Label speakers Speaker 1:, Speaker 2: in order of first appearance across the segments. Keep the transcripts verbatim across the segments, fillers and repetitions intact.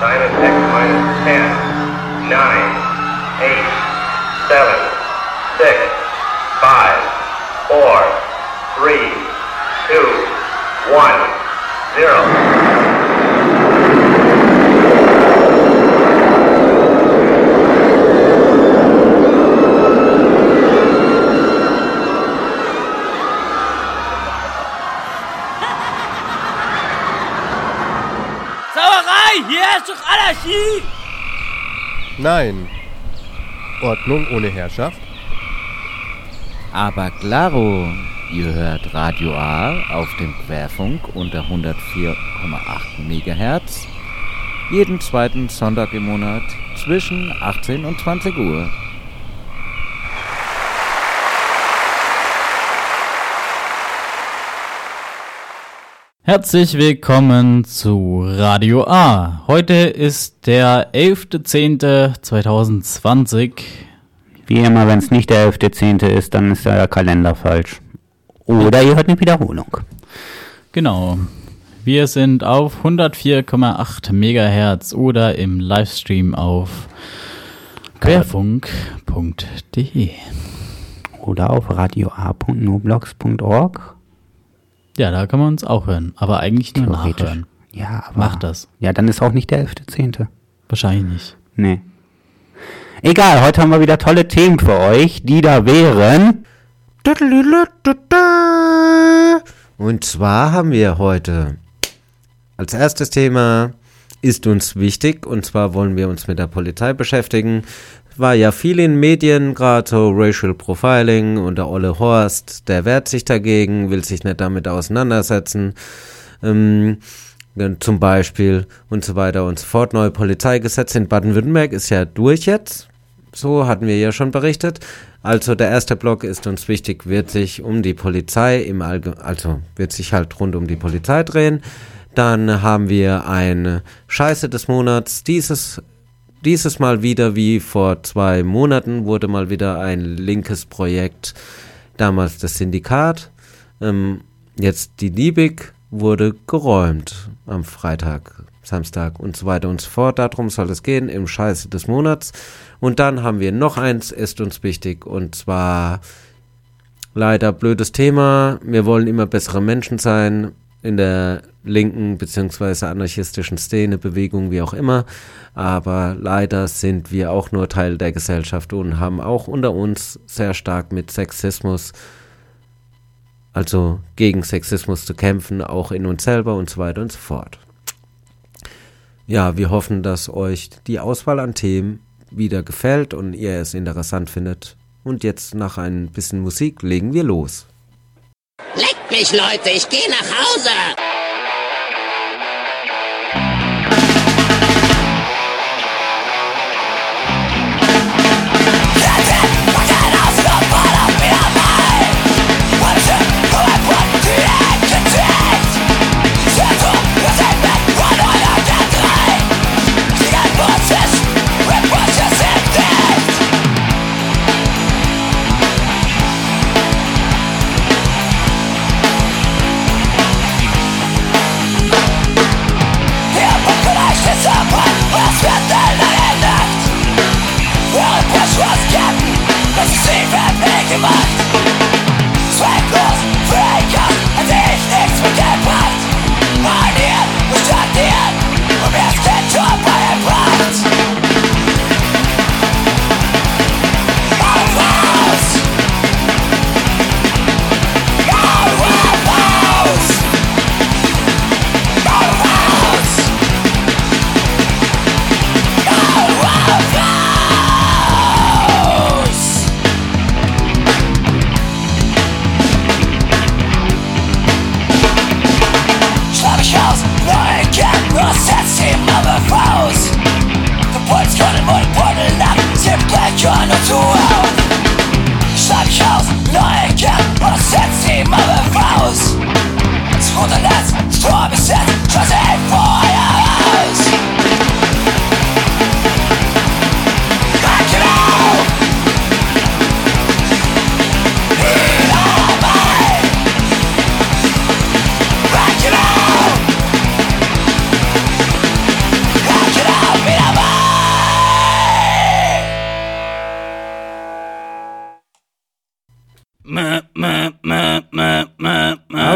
Speaker 1: Silent X minus ten, nine, eight, seven, six, five, four, three, two, one, zero.
Speaker 2: Hier ist doch Anarchie!
Speaker 3: Nein. Ordnung ohne Herrschaft?
Speaker 4: Aber claro, ihr hört Radio A auf dem Querfunk unter hundertvier Komma acht Megahertz jeden zweiten Sonntag im Monat zwischen achtzehn und zwanzig Uhr.
Speaker 2: Herzlich willkommen zu Radio A. Heute ist der elfter zehnter zweitausendzwanzig.
Speaker 5: Wie immer, wenn es nicht der elfter zehnter ist, dann ist der Kalender falsch. Oder ihr hört eine Wiederholung.
Speaker 2: Genau. Wir sind auf hundertvier Komma acht Megahertz oder im Livestream auf querfunk punkt de.
Speaker 5: Oder auf radio a punkt noblogs punkt org.
Speaker 2: Ja, da kann man uns auch hören, aber eigentlich nur nachhören.
Speaker 5: Ja, aber
Speaker 2: Macht das.
Speaker 5: Ja, dann ist auch nicht der elfter zehnter.
Speaker 2: Wahrscheinlich nicht.
Speaker 5: Nee. Egal, heute haben wir wieder tolle Themen für euch, die da wären.
Speaker 3: Und zwar haben wir heute als erstes Thema, ist uns wichtig, und zwar wollen wir uns mit der Polizei beschäftigen. War ja viel in Medien, gerade so Racial Profiling, und der Olle Horst, der wehrt sich dagegen, will sich nicht damit auseinandersetzen, ähm, zum Beispiel und so weiter und so fort. Neue Polizeigesetz in Baden-Württemberg ist ja durch jetzt, so hatten wir ja schon berichtet. Also der erste Block ist uns wichtig, wird sich um die Polizei im Allge- also wird sich halt rund um die Polizei drehen. Dann haben wir eine Scheiße des Monats, dieses Dieses Mal wieder wie vor zwei Monaten wurde mal wieder ein linkes Projekt, damals das Syndikat, ähm, jetzt die Liebig, wurde geräumt am Freitag, Samstag und so weiter und so fort. Darum soll es gehen im Scheiße des Monats. Und dann haben wir noch eins, ist uns wichtig, und zwar leider blödes Thema. Wir wollen immer bessere Menschen sein in der linken bzw. anarchistischen Szene, Bewegung, wie auch immer. Aber leider sind wir auch nur Teil der Gesellschaft und haben auch unter uns sehr stark mit Sexismus, also gegen Sexismus zu kämpfen, auch in uns selber und so weiter und so fort. Ja, wir hoffen, dass euch die Auswahl an Themen wieder gefällt und ihr es interessant findet. Und jetzt nach ein bisschen Musik legen wir los.
Speaker 6: Leckt mich, Leute, ich gehe nach Hause!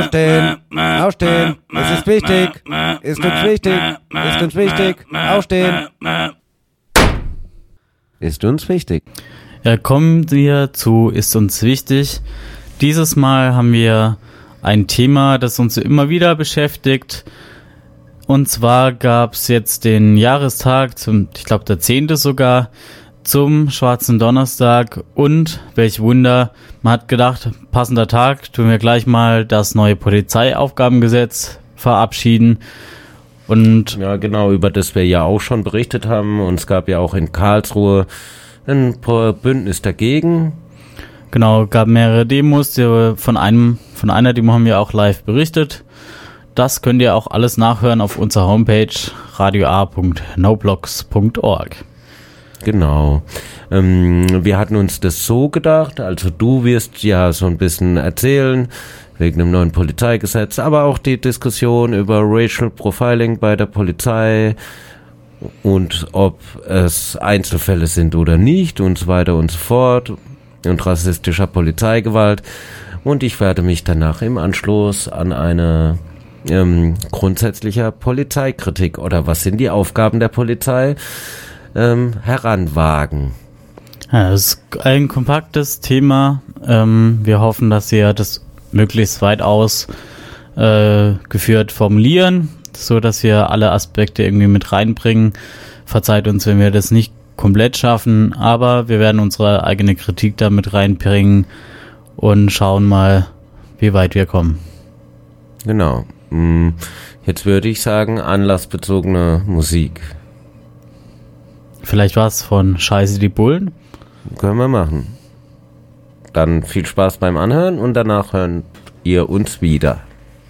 Speaker 3: Aufstehen! Aufstehen! Es ist wichtig! Ist uns wichtig! Ist uns wichtig! Aufstehen! Ist uns wichtig.
Speaker 2: Ja, kommen wir zu Ist uns wichtig. Dieses Mal haben wir ein Thema, das uns immer wieder beschäftigt. Und zwar gab es jetzt den Jahrestag, zum, ich glaube der zehnte sogar, zum Schwarzen Donnerstag. Und welch Wunder, man hat gedacht, passender Tag, tun wir gleich mal das neue Polizeiaufgabengesetz verabschieden. Und
Speaker 3: ja, genau, über das wir ja auch schon berichtet haben. Und es gab ja auch in Karlsruhe ein Bündnis dagegen.
Speaker 2: Genau, gab mehrere Demos. Die von einem, von einer Demo haben wir auch live berichtet. Das könnt ihr auch alles nachhören auf unserer Homepage radio a punkt noblogs punkt org.
Speaker 3: Genau. Ähm, wir hatten uns das so gedacht, also du wirst ja so ein bisschen erzählen, wegen dem neuen Polizeigesetz, aber auch die Diskussion über Racial Profiling bei der Polizei und ob es Einzelfälle sind oder nicht und so weiter und so fort und rassistischer Polizeigewalt. Und ich werde mich danach im Anschluss an eine ähm, grundsätzlicher Polizeikritik oder was sind die Aufgaben der Polizei ähm, heranwagen.
Speaker 2: Ja, das ist ein kompaktes Thema. Ähm, wir hoffen, dass ihr das möglichst weit aus äh, geführt formulieren, so dass wir alle Aspekte irgendwie mit reinbringen. Verzeiht uns, wenn wir das nicht komplett schaffen, aber wir werden unsere eigene Kritik damit reinbringen und schauen mal, wie weit wir kommen.
Speaker 3: Genau. Jetzt würde ich sagen, anlassbezogene Musik.
Speaker 2: Vielleicht was von Scheiße die Bullen?
Speaker 3: Können wir machen. Dann viel Spaß beim Anhören und danach hören ihr uns wieder.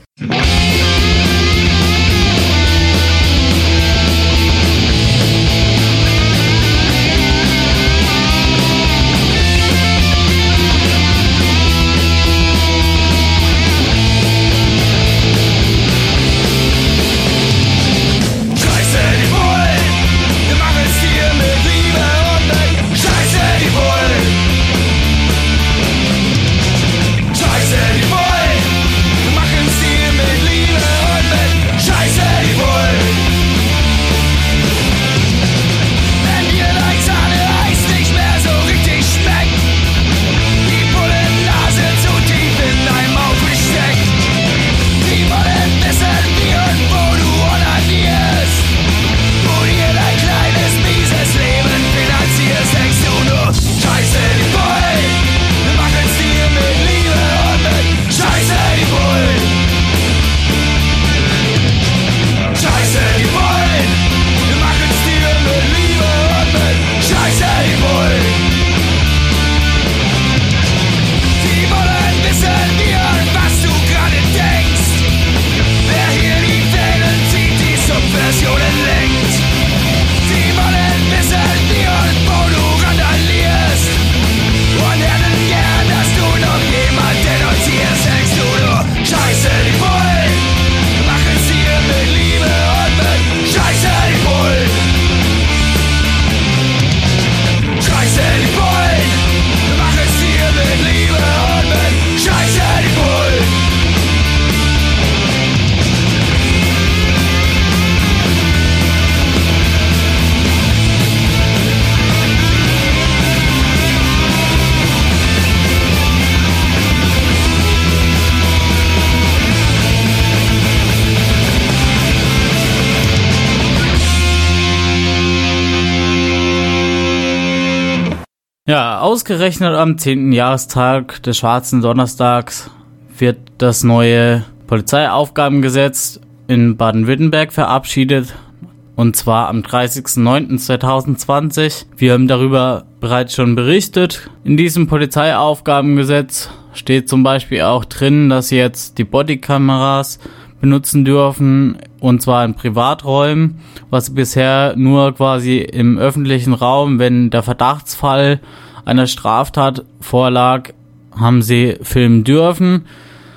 Speaker 2: Ja, ausgerechnet am zehnten Jahrestag des Schwarzen Donnerstags wird das neue Polizeiaufgabengesetz in Baden-Württemberg verabschiedet. Und zwar am dreißigsten neunten zweitausendzwanzig. Wir haben darüber bereits schon berichtet. In diesem Polizeiaufgabengesetz steht zum Beispiel auch drin, dass sie jetzt die Bodykameras benutzen dürfen, und zwar in Privaträumen, was bisher nur quasi im öffentlichen Raum, wenn der Verdachtsfall einer Straftat vorlag, haben sie filmen dürfen.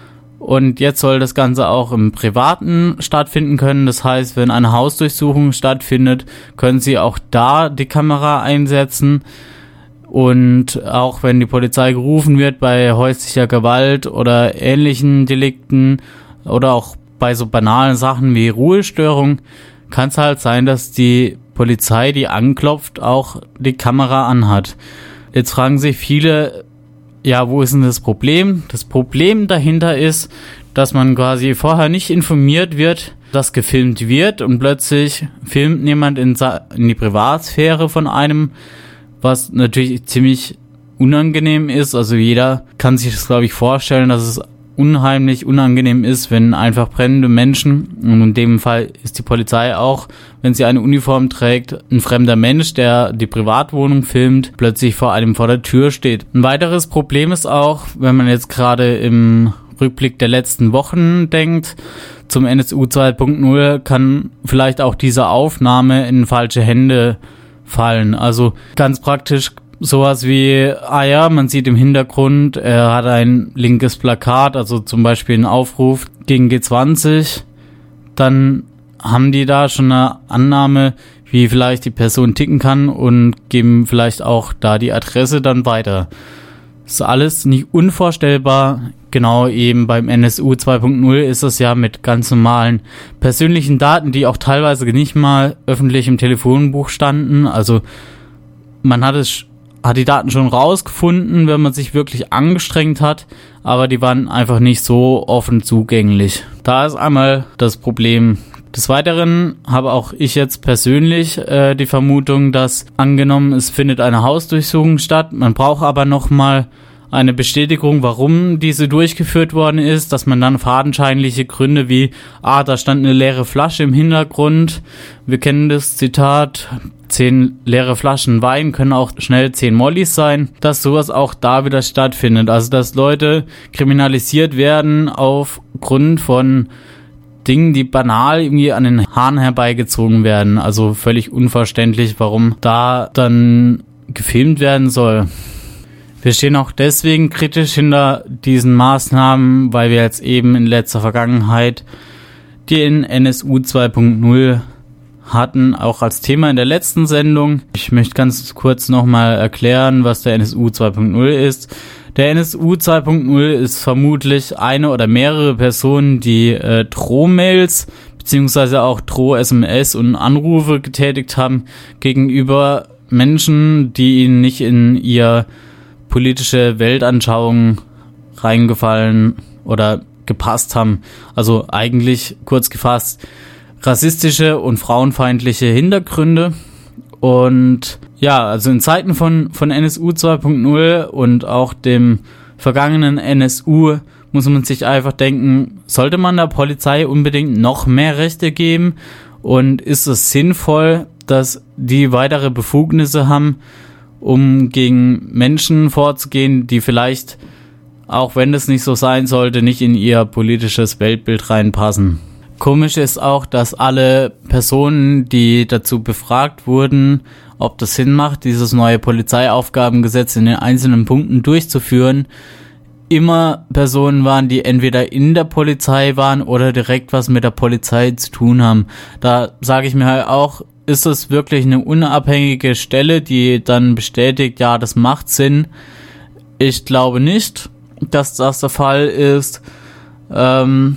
Speaker 2: Und jetzt soll das Ganze auch im Privaten stattfinden können. Das heißt, wenn eine Hausdurchsuchung stattfindet, können sie auch da die Kamera einsetzen. Und auch wenn die Polizei gerufen wird bei häuslicher Gewalt oder ähnlichen Delikten oder auch bei so banalen Sachen wie Ruhestörung, kann es halt sein, dass die Polizei, die anklopft, auch die Kamera anhat. Jetzt fragen sich viele, ja, wo ist denn das Problem? Das Problem dahinter ist, dass man quasi vorher nicht informiert wird, dass gefilmt wird und plötzlich filmt jemand in, in die Privatsphäre von einem, was natürlich ziemlich unangenehm ist. Also jeder kann sich das, glaube ich, vorstellen, dass es unheimlich unangenehm ist, wenn einfach brennende Menschen, und in dem Fall ist die Polizei auch, wenn sie eine Uniform trägt, ein fremder Mensch, der die Privatwohnung filmt, plötzlich vor einem vor der Tür steht. Ein weiteres Problem ist auch, wenn man jetzt gerade im Rückblick der letzten Wochen denkt, zum N S U zwei Punkt null kann vielleicht auch diese Aufnahme in falsche Hände fallen. Also ganz praktisch sowas wie, ah ja, man sieht im Hintergrund, er hat ein linkes Plakat, also zum Beispiel einen Aufruf gegen G zwanzig, dann haben die da schon eine Annahme, wie vielleicht die Person ticken kann und geben vielleicht auch da die Adresse dann weiter. Das ist alles nicht unvorstellbar. Genau, eben beim N S U zwei Punkt null ist es ja mit ganz normalen persönlichen Daten, die auch teilweise nicht mal öffentlich im Telefonbuch standen. Also man hat es hat die Daten schon rausgefunden, wenn man sich wirklich angestrengt hat, aber die waren einfach nicht so offen zugänglich. Da ist einmal das Problem. Des Weiteren habe auch ich jetzt persönlich äh, die Vermutung, dass angenommen, es findet eine Hausdurchsuchung statt, man braucht aber nochmal eine Bestätigung, warum diese durchgeführt worden ist, dass man dann fadenscheinliche Gründe wie, ah, da stand eine leere Flasche im Hintergrund, wir kennen das Zitat, zehn leere Flaschen Wein können auch schnell zehn Mollys sein, dass sowas auch da wieder stattfindet. Also dass Leute kriminalisiert werden aufgrund von Dingen, die banal irgendwie an den Haaren herbeigezogen werden. Also völlig unverständlich, warum da dann gefilmt werden soll. Wir stehen auch deswegen kritisch hinter diesen Maßnahmen, weil wir jetzt eben in letzter Vergangenheit den N S U zwei Punkt null hatten, auch als Thema in der letzten Sendung. Ich möchte ganz kurz nochmal erklären, was der N S U zwei Punkt null ist. Der N S U zwei Punkt null ist vermutlich eine oder mehrere Personen, die äh, Drohmails beziehungsweise auch Droh-S M S und Anrufe getätigt haben gegenüber Menschen, die ihnen nicht in ihr politische Weltanschauung reingefallen oder gepasst haben. Also eigentlich kurz gefasst rassistische und frauenfeindliche Hintergründe. Und ja, also in Zeiten von, von N S U zwei Punkt null und auch dem vergangenen N S U muss man sich einfach denken, sollte man der Polizei unbedingt noch mehr Rechte geben und ist es sinnvoll, dass die weitere Befugnisse haben, um gegen Menschen vorzugehen, die vielleicht, auch wenn es nicht so sein sollte, nicht in ihr politisches Weltbild reinpassen. Komisch ist auch, dass alle Personen, die dazu befragt wurden, ob das Sinn macht, dieses neue Polizeiaufgabengesetz in den einzelnen Punkten durchzuführen, immer Personen waren, die entweder in der Polizei waren oder direkt was mit der Polizei zu tun haben. Da sage ich mir halt auch, ist es wirklich eine unabhängige Stelle, die dann bestätigt, ja, das macht Sinn? Ich glaube nicht, dass das der Fall ist. Ähm,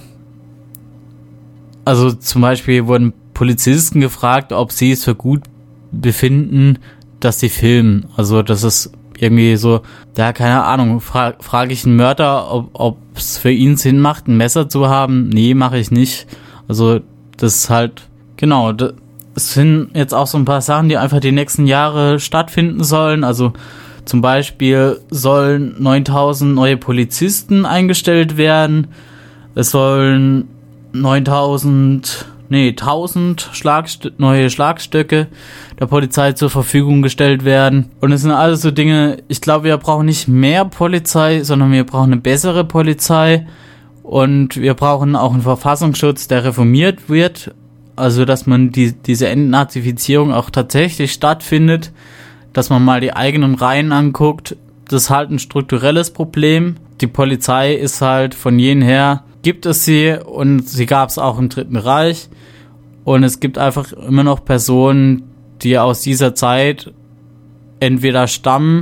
Speaker 2: also zum Beispiel wurden Polizisten gefragt, ob sie es für gut befinden, dass sie filmen. Also das ist irgendwie so, ja, keine Ahnung, fra- frage ich einen Mörder, ob es für ihn Sinn macht, ein Messer zu haben? Nee, mache ich nicht. Also das ist halt, genau, das, es sind jetzt auch so ein paar Sachen, die einfach die nächsten Jahre stattfinden sollen. Also zum Beispiel sollen neuntausend neue Polizisten eingestellt werden. Es sollen neuntausend, nee, tausend Schlagst- neue Schlagstöcke der Polizei zur Verfügung gestellt werden. Und es sind alles so Dinge, ich glaube, wir brauchen nicht mehr Polizei, sondern wir brauchen eine bessere Polizei. Und wir brauchen auch einen Verfassungsschutz, der reformiert wird. Also, dass man die, diese Entnazifizierung auch tatsächlich stattfindet, dass man mal die eigenen Reihen anguckt. Das ist halt ein strukturelles Problem. Die Polizei ist halt von jeher, gibt es sie und sie gab es auch im Dritten Reich. Und es gibt einfach immer noch Personen, die aus dieser Zeit entweder stammen,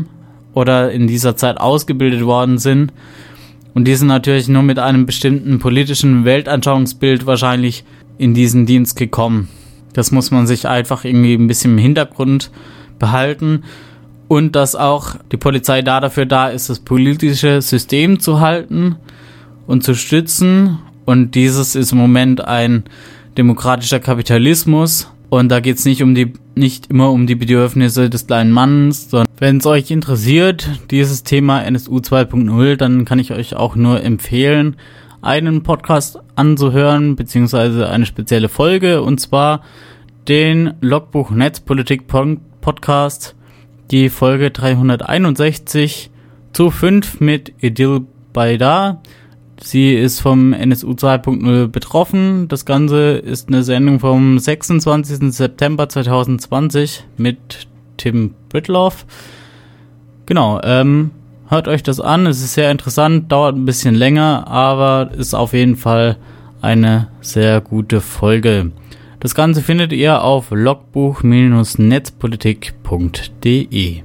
Speaker 2: oder in dieser Zeit ausgebildet worden sind. Und die sind natürlich nur mit einem bestimmten politischen Weltanschauungsbild wahrscheinlich in diesen Dienst gekommen. Das muss man sich einfach irgendwie ein bisschen im Hintergrund behalten. Und dass auch die Polizei da dafür da ist, das politische System zu halten und zu stützen. Und dieses ist im Moment ein demokratischer Kapitalismus. Und da geht es nicht um die, nicht immer um die Bedürfnisse des kleinen Mannes, sondern wenn es euch interessiert, dieses Thema N S U zwei Punkt null, dann kann ich euch auch nur empfehlen, einen Podcast anzuhören, beziehungsweise eine spezielle Folge, und zwar den Logbuch Netzpolitik Podcast, die Folge dreihunderteinundsechzig zu fünf mit Idil Baydar. Sie ist vom N S U zwei Punkt null betroffen. Das Ganze ist eine Sendung vom sechsundzwanzigsten September zweitausendzwanzig mit Tim Britloff. Genau, ähm, hört euch das an. Es ist sehr interessant, dauert ein bisschen länger, aber ist auf jeden Fall eine sehr gute Folge. Das Ganze findet ihr auf logbuch Netzpolitik punkt de.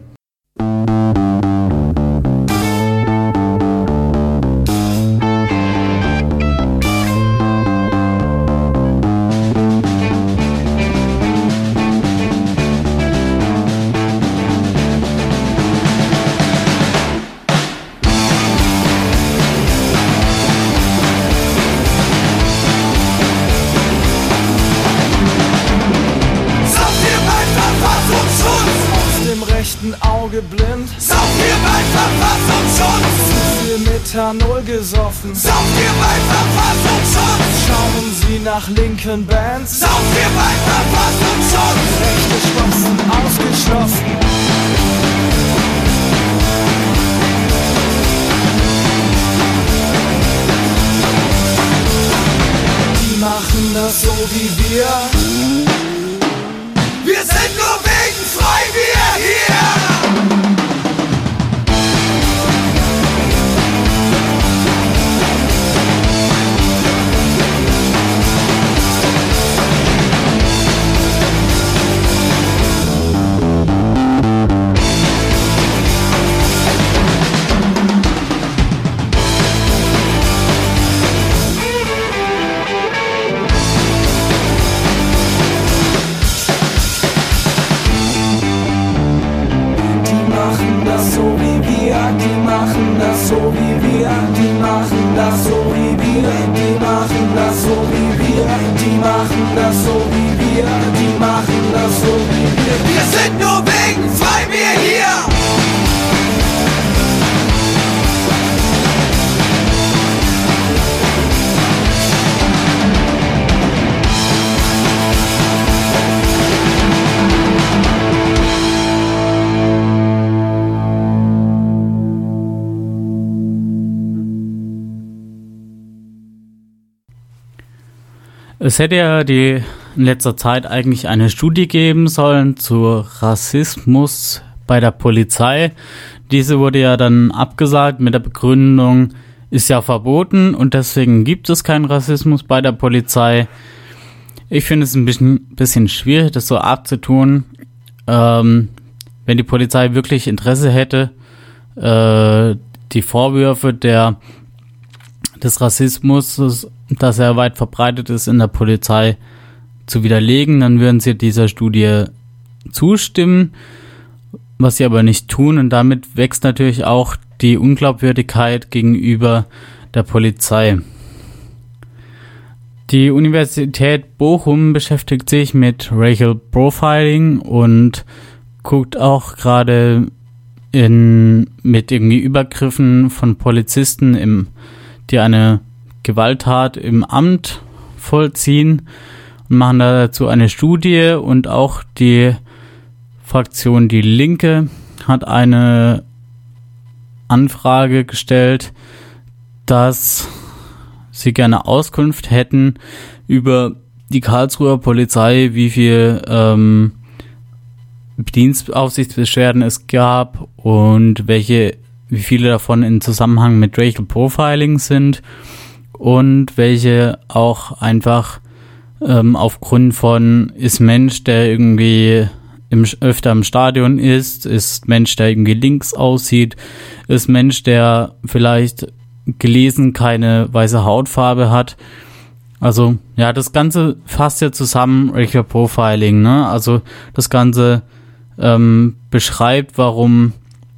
Speaker 7: Blind. Sauf dir bei Verfassungsschutz. Zu viel Methanol gesoffen. Sauf dir bei Verfassungsschutz. Schauen Sie nach linken Bands. Sauf dir bei Verfassungsschutz. Rechte Spatzen ausgeschlossen. Die machen das so wie wir. Wir sind nur wegen Freibier hier.
Speaker 2: Es hätte ja die in letzter Zeit eigentlich eine Studie geben sollen zu Rassismus bei der Polizei. Diese wurde ja dann abgesagt mit der Begründung, ist ja verboten und deswegen gibt es keinen Rassismus bei der Polizei. Ich finde es ein bisschen, bisschen schwierig, das so abzutun. Ähm, wenn die Polizei wirklich Interesse hätte, äh, die Vorwürfe der, des Rassismus, dass er weit verbreitet ist in der Polizei, zu widerlegen, dann würden sie dieser Studie zustimmen, was sie aber nicht tun, und damit wächst natürlich auch die Unglaubwürdigkeit gegenüber der Polizei. Die Universität Bochum beschäftigt sich mit Racial Profiling und guckt auch gerade in mit irgendwie Übergriffen von Polizisten, im, die eine Gewalttat im Amt vollziehen, und machen dazu eine Studie. Und auch die Fraktion Die Linke hat eine Anfrage gestellt, dass sie gerne Auskunft hätten über die Karlsruher Polizei, wie viel ähm, Dienstaufsichtsbeschwerden es gab und welche, wie viele davon in Zusammenhang mit Racial Profiling sind und welche auch einfach ähm, aufgrund von ist Mensch, der irgendwie im, öfter im Stadion ist, ist Mensch, der irgendwie links aussieht, ist Mensch, der vielleicht gelesen keine weiße Hautfarbe hat. Also, ja, das Ganze fasst ja zusammen Racial Profiling, ne? Also, das Ganze ähm, beschreibt, warum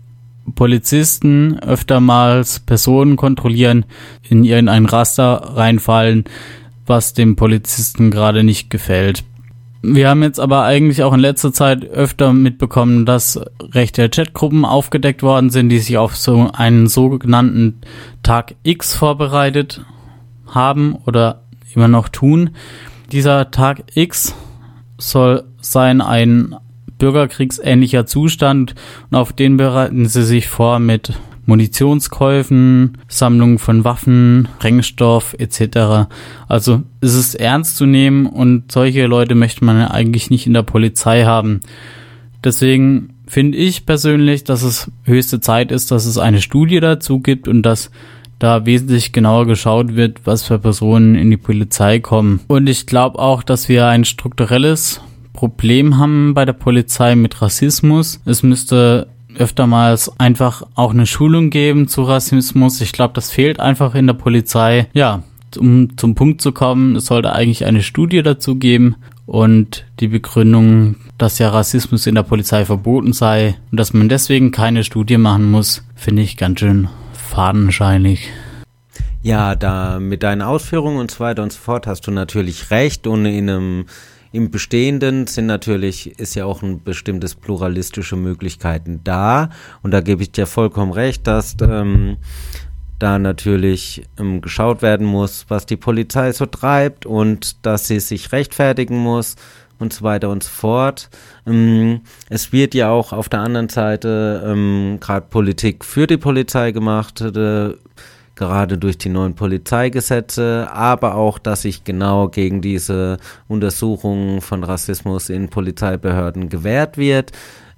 Speaker 2: Polizisten öftermals Personen kontrollieren, in irgendein Raster reinfallen, was dem Polizisten gerade nicht gefällt. Wir haben jetzt aber eigentlich auch in letzter Zeit öfter mitbekommen, dass rechte Chatgruppen aufgedeckt worden sind, die sich auf so einen sogenannten Tag X vorbereitet haben oder immer noch tun. Dieser Tag X soll sein ein bürgerkriegsähnlicher Zustand und auf den bereiten sie sich vor mit Munitionskäufen, Sammlung von Waffen, Sprengstoff et cetera. Also es ist ernst zu nehmen und solche Leute möchte man ja eigentlich nicht in der Polizei haben. Deswegen finde ich persönlich, dass es höchste Zeit ist, dass es eine Studie dazu gibt und dass da wesentlich genauer geschaut wird, was für Personen in die Polizei kommen. Und ich glaube auch, dass wir ein strukturelles Problem haben bei der Polizei mit Rassismus. Es müsste öftermals einfach auch eine Schulung geben zu Rassismus. Ich glaube, das fehlt einfach in der Polizei. Ja, um zum Punkt zu kommen, es sollte eigentlich eine Studie dazu geben und die Begründung, dass ja Rassismus in der Polizei verboten sei und dass man deswegen keine Studie machen muss, finde ich ganz schön fadenscheinig.
Speaker 3: Ja, da mit deinen Ausführungen und so weiter und so fort hast du natürlich recht und in einem Im Bestehenden sind natürlich, ist ja auch ein bestimmtes pluralistische Möglichkeiten da und da gebe ich dir vollkommen recht, dass ähm, da natürlich ähm, geschaut werden muss, was die Polizei so treibt und dass sie sich rechtfertigen muss und so weiter und so fort. Ähm, es wird ja auch auf der anderen Seite ähm, gerade Politik für die Polizei gemacht, äh, gerade durch die neuen Polizeigesetze, aber auch, dass sich genau gegen diese Untersuchungen von Rassismus in Polizeibehörden gewehrt wird.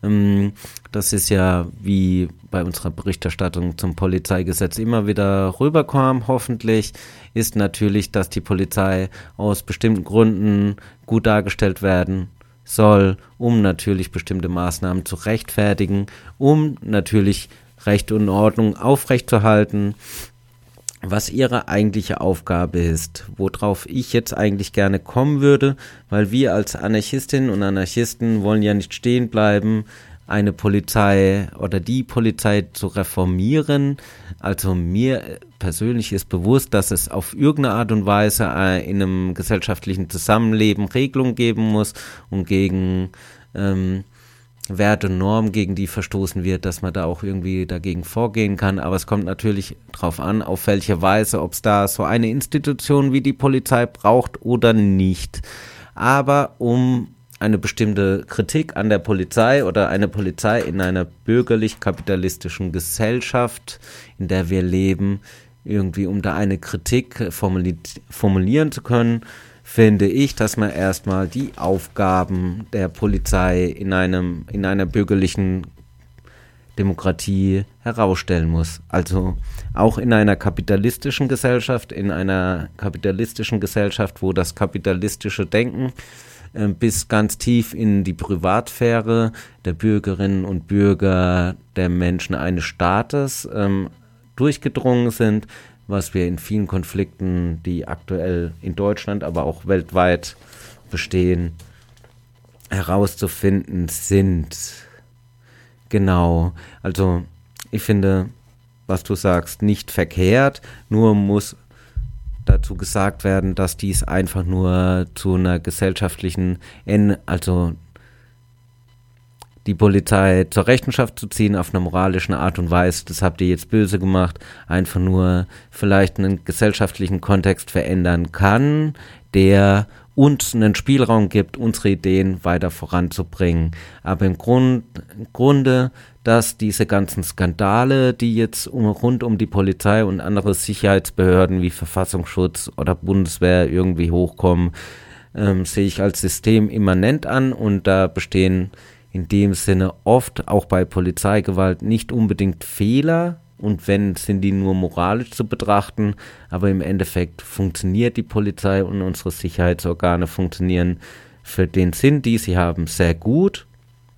Speaker 3: Das ist ja, wie bei unserer Berichterstattung zum Polizeigesetz immer wieder rüberkam, hoffentlich, ist natürlich, dass die Polizei aus bestimmten Gründen gut dargestellt werden soll, um natürlich bestimmte Maßnahmen zu rechtfertigen, um natürlich Recht und Ordnung aufrechtzuerhalten, was ihre eigentliche Aufgabe ist, worauf ich jetzt eigentlich gerne kommen würde, weil wir als Anarchistinnen und Anarchisten wollen ja nicht stehen bleiben, eine Polizei oder die Polizei zu reformieren. Also mir persönlich ist bewusst, dass es auf irgendeine Art und Weise in einem gesellschaftlichen Zusammenleben Regelungen geben muss und gegen ähm, Werte und Normen, gegen die verstoßen wird, dass man da auch irgendwie dagegen vorgehen kann. Aber es kommt natürlich drauf an, auf welche Weise, ob es da so eine Institution wie die Polizei braucht oder nicht. Aber um eine bestimmte Kritik an der Polizei oder eine Polizei in einer bürgerlich-kapitalistischen Gesellschaft, in der wir leben, irgendwie um da eine Kritik formuli- formulieren zu können, finde ich, dass man erstmal die Aufgaben der Polizei in einem, in einer bürgerlichen Demokratie herausstellen muss. Also auch in einer kapitalistischen Gesellschaft, in einer kapitalistischen Gesellschaft, wo das kapitalistische Denken äh, bis ganz tief in die Privatsphäre der Bürgerinnen und Bürger, der Menschen eines Staates ähm, durchgedrungen sind, was wir in vielen Konflikten, die aktuell in Deutschland, aber auch weltweit bestehen, herauszufinden sind. Genau, also ich finde, was du sagst, nicht verkehrt, nur muss dazu gesagt werden, dass dies einfach nur zu einer gesellschaftlichen, also die Polizei zur Rechenschaft zu ziehen auf einer moralischen Art und Weise, das habt ihr jetzt böse gemacht, einfach nur vielleicht einen gesellschaftlichen Kontext verändern kann, der uns einen Spielraum gibt, unsere Ideen weiter voranzubringen. Aber im Grund, im Grunde, dass diese ganzen Skandale, die jetzt um, rund um die Polizei und andere Sicherheitsbehörden wie Verfassungsschutz oder Bundeswehr irgendwie hochkommen, ähm, sehe ich als systemimmanent an und da bestehen in dem Sinne oft auch bei Polizeigewalt nicht unbedingt Fehler und wenn, sind die nur moralisch zu betrachten, aber im Endeffekt funktioniert die Polizei und unsere Sicherheitsorgane funktionieren für den Sinn, die sie haben, sehr gut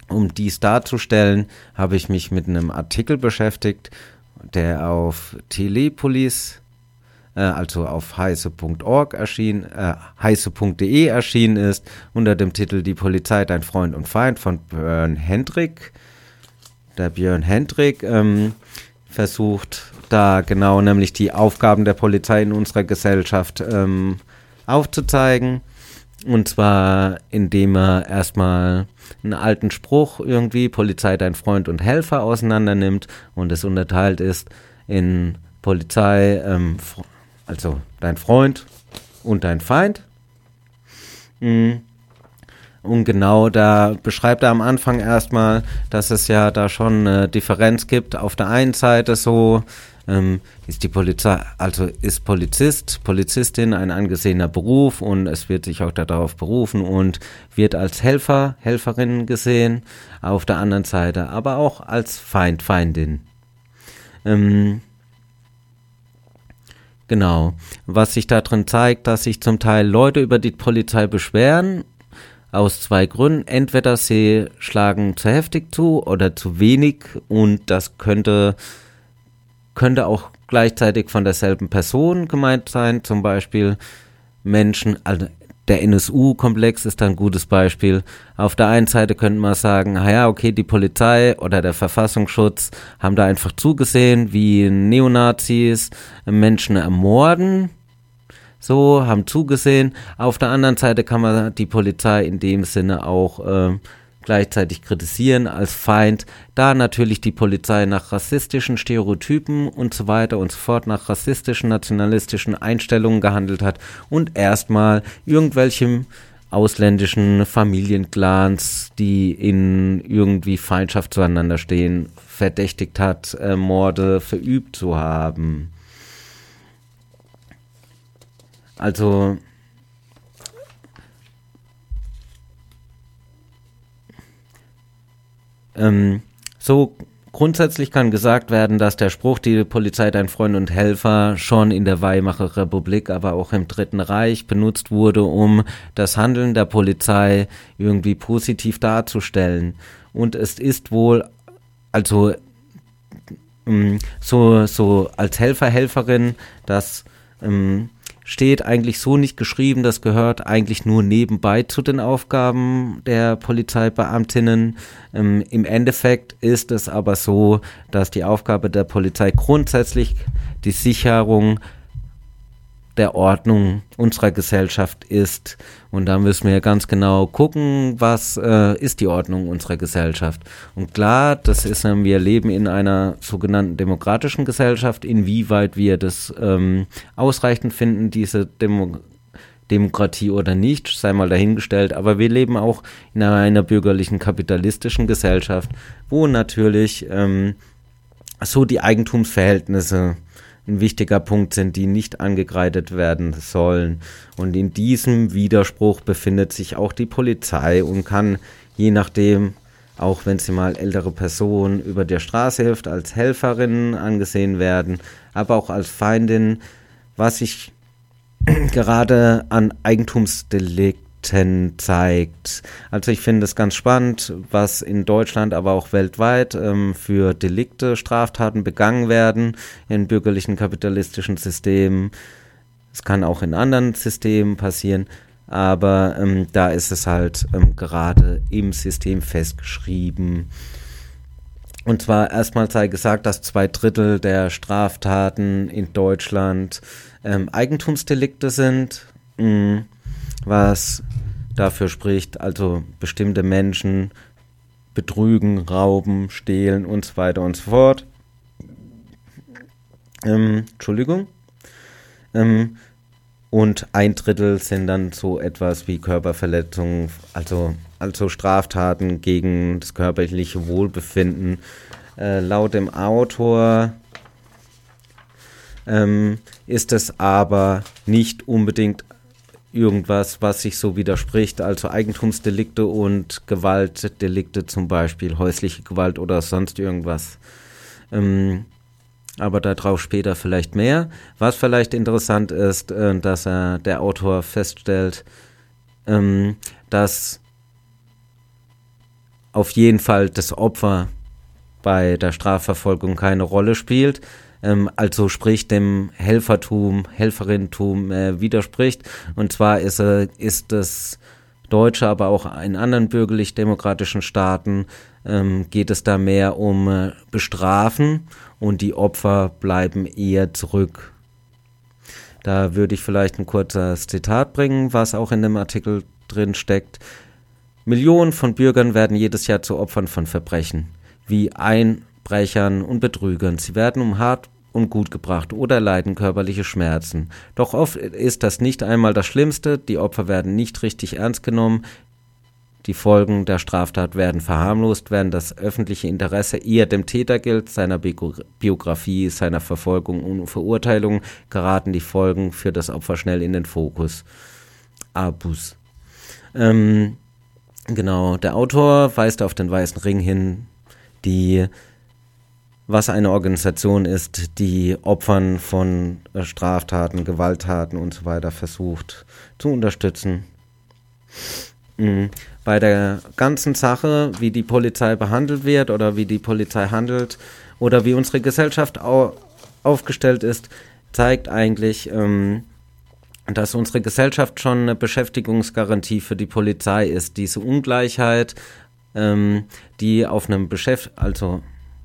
Speaker 3: Um dies darzustellen, habe ich mich mit einem Artikel beschäftigt, der auf Telepolis, äh, also auf heise punkt org erschienen, äh, heise punkt de erschienen ist, unter dem Titel Die Polizei, dein Freund und Feind von Björn Hendrik. Der Björn Hendrik ähm, versucht da genau nämlich die Aufgaben der Polizei in unserer Gesellschaft ähm, aufzuzeigen. Und zwar, indem er erstmal einen alten Spruch irgendwie, Polizei, dein Freund und Helfer, auseinander nimmt und es unterteilt ist in Polizei, ähm, also dein Freund und dein Feind. Und genau da beschreibt er am Anfang erstmal, dass es ja da schon eine Differenz gibt. Auf der einen Seite so, ähm, ist die Polizei, also ist Polizist, Polizistin ein angesehener Beruf und es wird sich auch darauf berufen und wird als Helfer, Helferin gesehen, auf der anderen Seite aber auch als Feind, Feindin. Ähm, genau, was sich da drin zeigt, dass sich zum Teil Leute über die Polizei beschweren, aus zwei Gründen. Entweder sie schlagen zu heftig zu oder zu wenig und das könnte könnte auch gleichzeitig von derselben Person gemeint sein, zum Beispiel Menschen, also der N S U-Komplex ist da ein gutes Beispiel. Auf der einen Seite könnte man sagen, naja, okay, die Polizei oder der Verfassungsschutz haben da einfach zugesehen, wie Neonazis Menschen ermorden, so, haben zugesehen. Auf der anderen Seite kann man die Polizei in dem Sinne auch äh, gleichzeitig kritisieren als Feind, da natürlich die Polizei nach rassistischen Stereotypen und so weiter und so fort, nach rassistischen, nationalistischen Einstellungen gehandelt hat und erstmal irgendwelchen ausländischen Familienclans, die in irgendwie Feindschaft zueinander stehen, verdächtigt hat, äh, Morde verübt zu haben. Also Ähm, so grundsätzlich kann gesagt werden, dass der Spruch, die Polizei, dein Freund und Helfer, schon in der Weimarer Republik, aber auch im Dritten Reich benutzt wurde, um das Handeln der Polizei irgendwie positiv darzustellen. Und es ist wohl, also ähm, so, so als Helfer, Helferin, das ähm, steht eigentlich so nicht geschrieben, das gehört eigentlich nur nebenbei zu den Aufgaben der Polizeibeamtinnen. Ähm, im Endeffekt ist es aber so, dass die Aufgabe der Polizei grundsätzlich die Sicherung der Ordnung unserer Gesellschaft ist. Und da müssen wir ganz genau gucken, was äh, ist die Ordnung unserer Gesellschaft. Und klar, das ist, äh, wir leben in einer sogenannten demokratischen Gesellschaft. Inwieweit wir das ähm, ausreichend finden, diese Demo- Demokratie oder nicht, sei mal dahingestellt. Aber wir leben auch in einer bürgerlichen kapitalistischen Gesellschaft, wo natürlich ähm, so die Eigentumsverhältnisse ein wichtiger Punkt sind, die nicht angekreidet werden sollen. Und in diesem Widerspruch befindet sich auch die Polizei und kann je nachdem, auch wenn sie mal ältere Personen über der Straße hilft, als Helferin angesehen werden, aber auch als Feindin, was sich gerade an Eigentumsdelikten zeigt. Also ich finde es ganz spannend, was in Deutschland, aber auch weltweit ähm, für Delikte, Straftaten begangen werden in bürgerlichen kapitalistischen Systemen. Es kann auch in anderen Systemen passieren, aber ähm, da ist es halt ähm, gerade im System festgeschrieben. Und zwar erstmal sei gesagt, dass zwei Drittel der Straftaten in Deutschland ähm, Eigentumsdelikte sind, mh, was dafür spricht, also bestimmte Menschen betrügen, rauben, stehlen und so weiter und so fort. Ähm, Entschuldigung. Ähm, und ein Drittel sind dann so etwas wie Körperverletzungen, also, also Straftaten gegen das körperliche Wohlbefinden. Äh, laut dem Autor ähm, ist es aber nicht unbedingt irgendwas, was sich so widerspricht, also Eigentumsdelikte und Gewaltdelikte, zum Beispiel häusliche Gewalt oder sonst irgendwas. Ähm, aber darauf später vielleicht mehr. Was vielleicht interessant ist, äh, dass er, der Autor feststellt, ähm, dass auf jeden Fall das Opfer bei der Strafverfolgung keine Rolle spielt, ähm, also sprich dem Helfertum, Helferinnentum äh, widerspricht. Und zwar ist, äh, ist das Deutsche, aber auch in anderen bürgerlich-demokratischen Staaten ähm, geht es da mehr um äh, Bestrafen und die Opfer bleiben eher zurück. Da würde ich vielleicht ein kurzes Zitat bringen, was auch in dem Artikel drin steckt. Millionen von Bürgern werden jedes Jahr zu Opfern von Verbrechen, wie Einbrechern und Betrügern. Sie werden um hart und gut gebracht oder leiden körperliche Schmerzen. Doch oft ist das nicht einmal das Schlimmste, die Opfer werden nicht richtig ernst genommen, die Folgen der Straftat werden verharmlost, während das öffentliche Interesse eher dem Täter gilt, seiner Biografie, seiner Verfolgung und Verurteilung geraten die Folgen für das Opfer schnell in den Fokus. Abus. Ähm, genau, der Autor weist auf den Weißen Ring hin, die was eine Organisation ist, die Opfern von Straftaten, Gewalttaten und so weiter versucht zu unterstützen. Bei der ganzen Sache, wie die Polizei behandelt wird oder wie die Polizei handelt oder wie unsere Gesellschaft au- aufgestellt ist, zeigt eigentlich, ähm, dass unsere Gesellschaft schon eine Beschäftigungsgarantie für die Polizei ist. Diese Ungleichheit, ähm, die auf einem Beschäft- also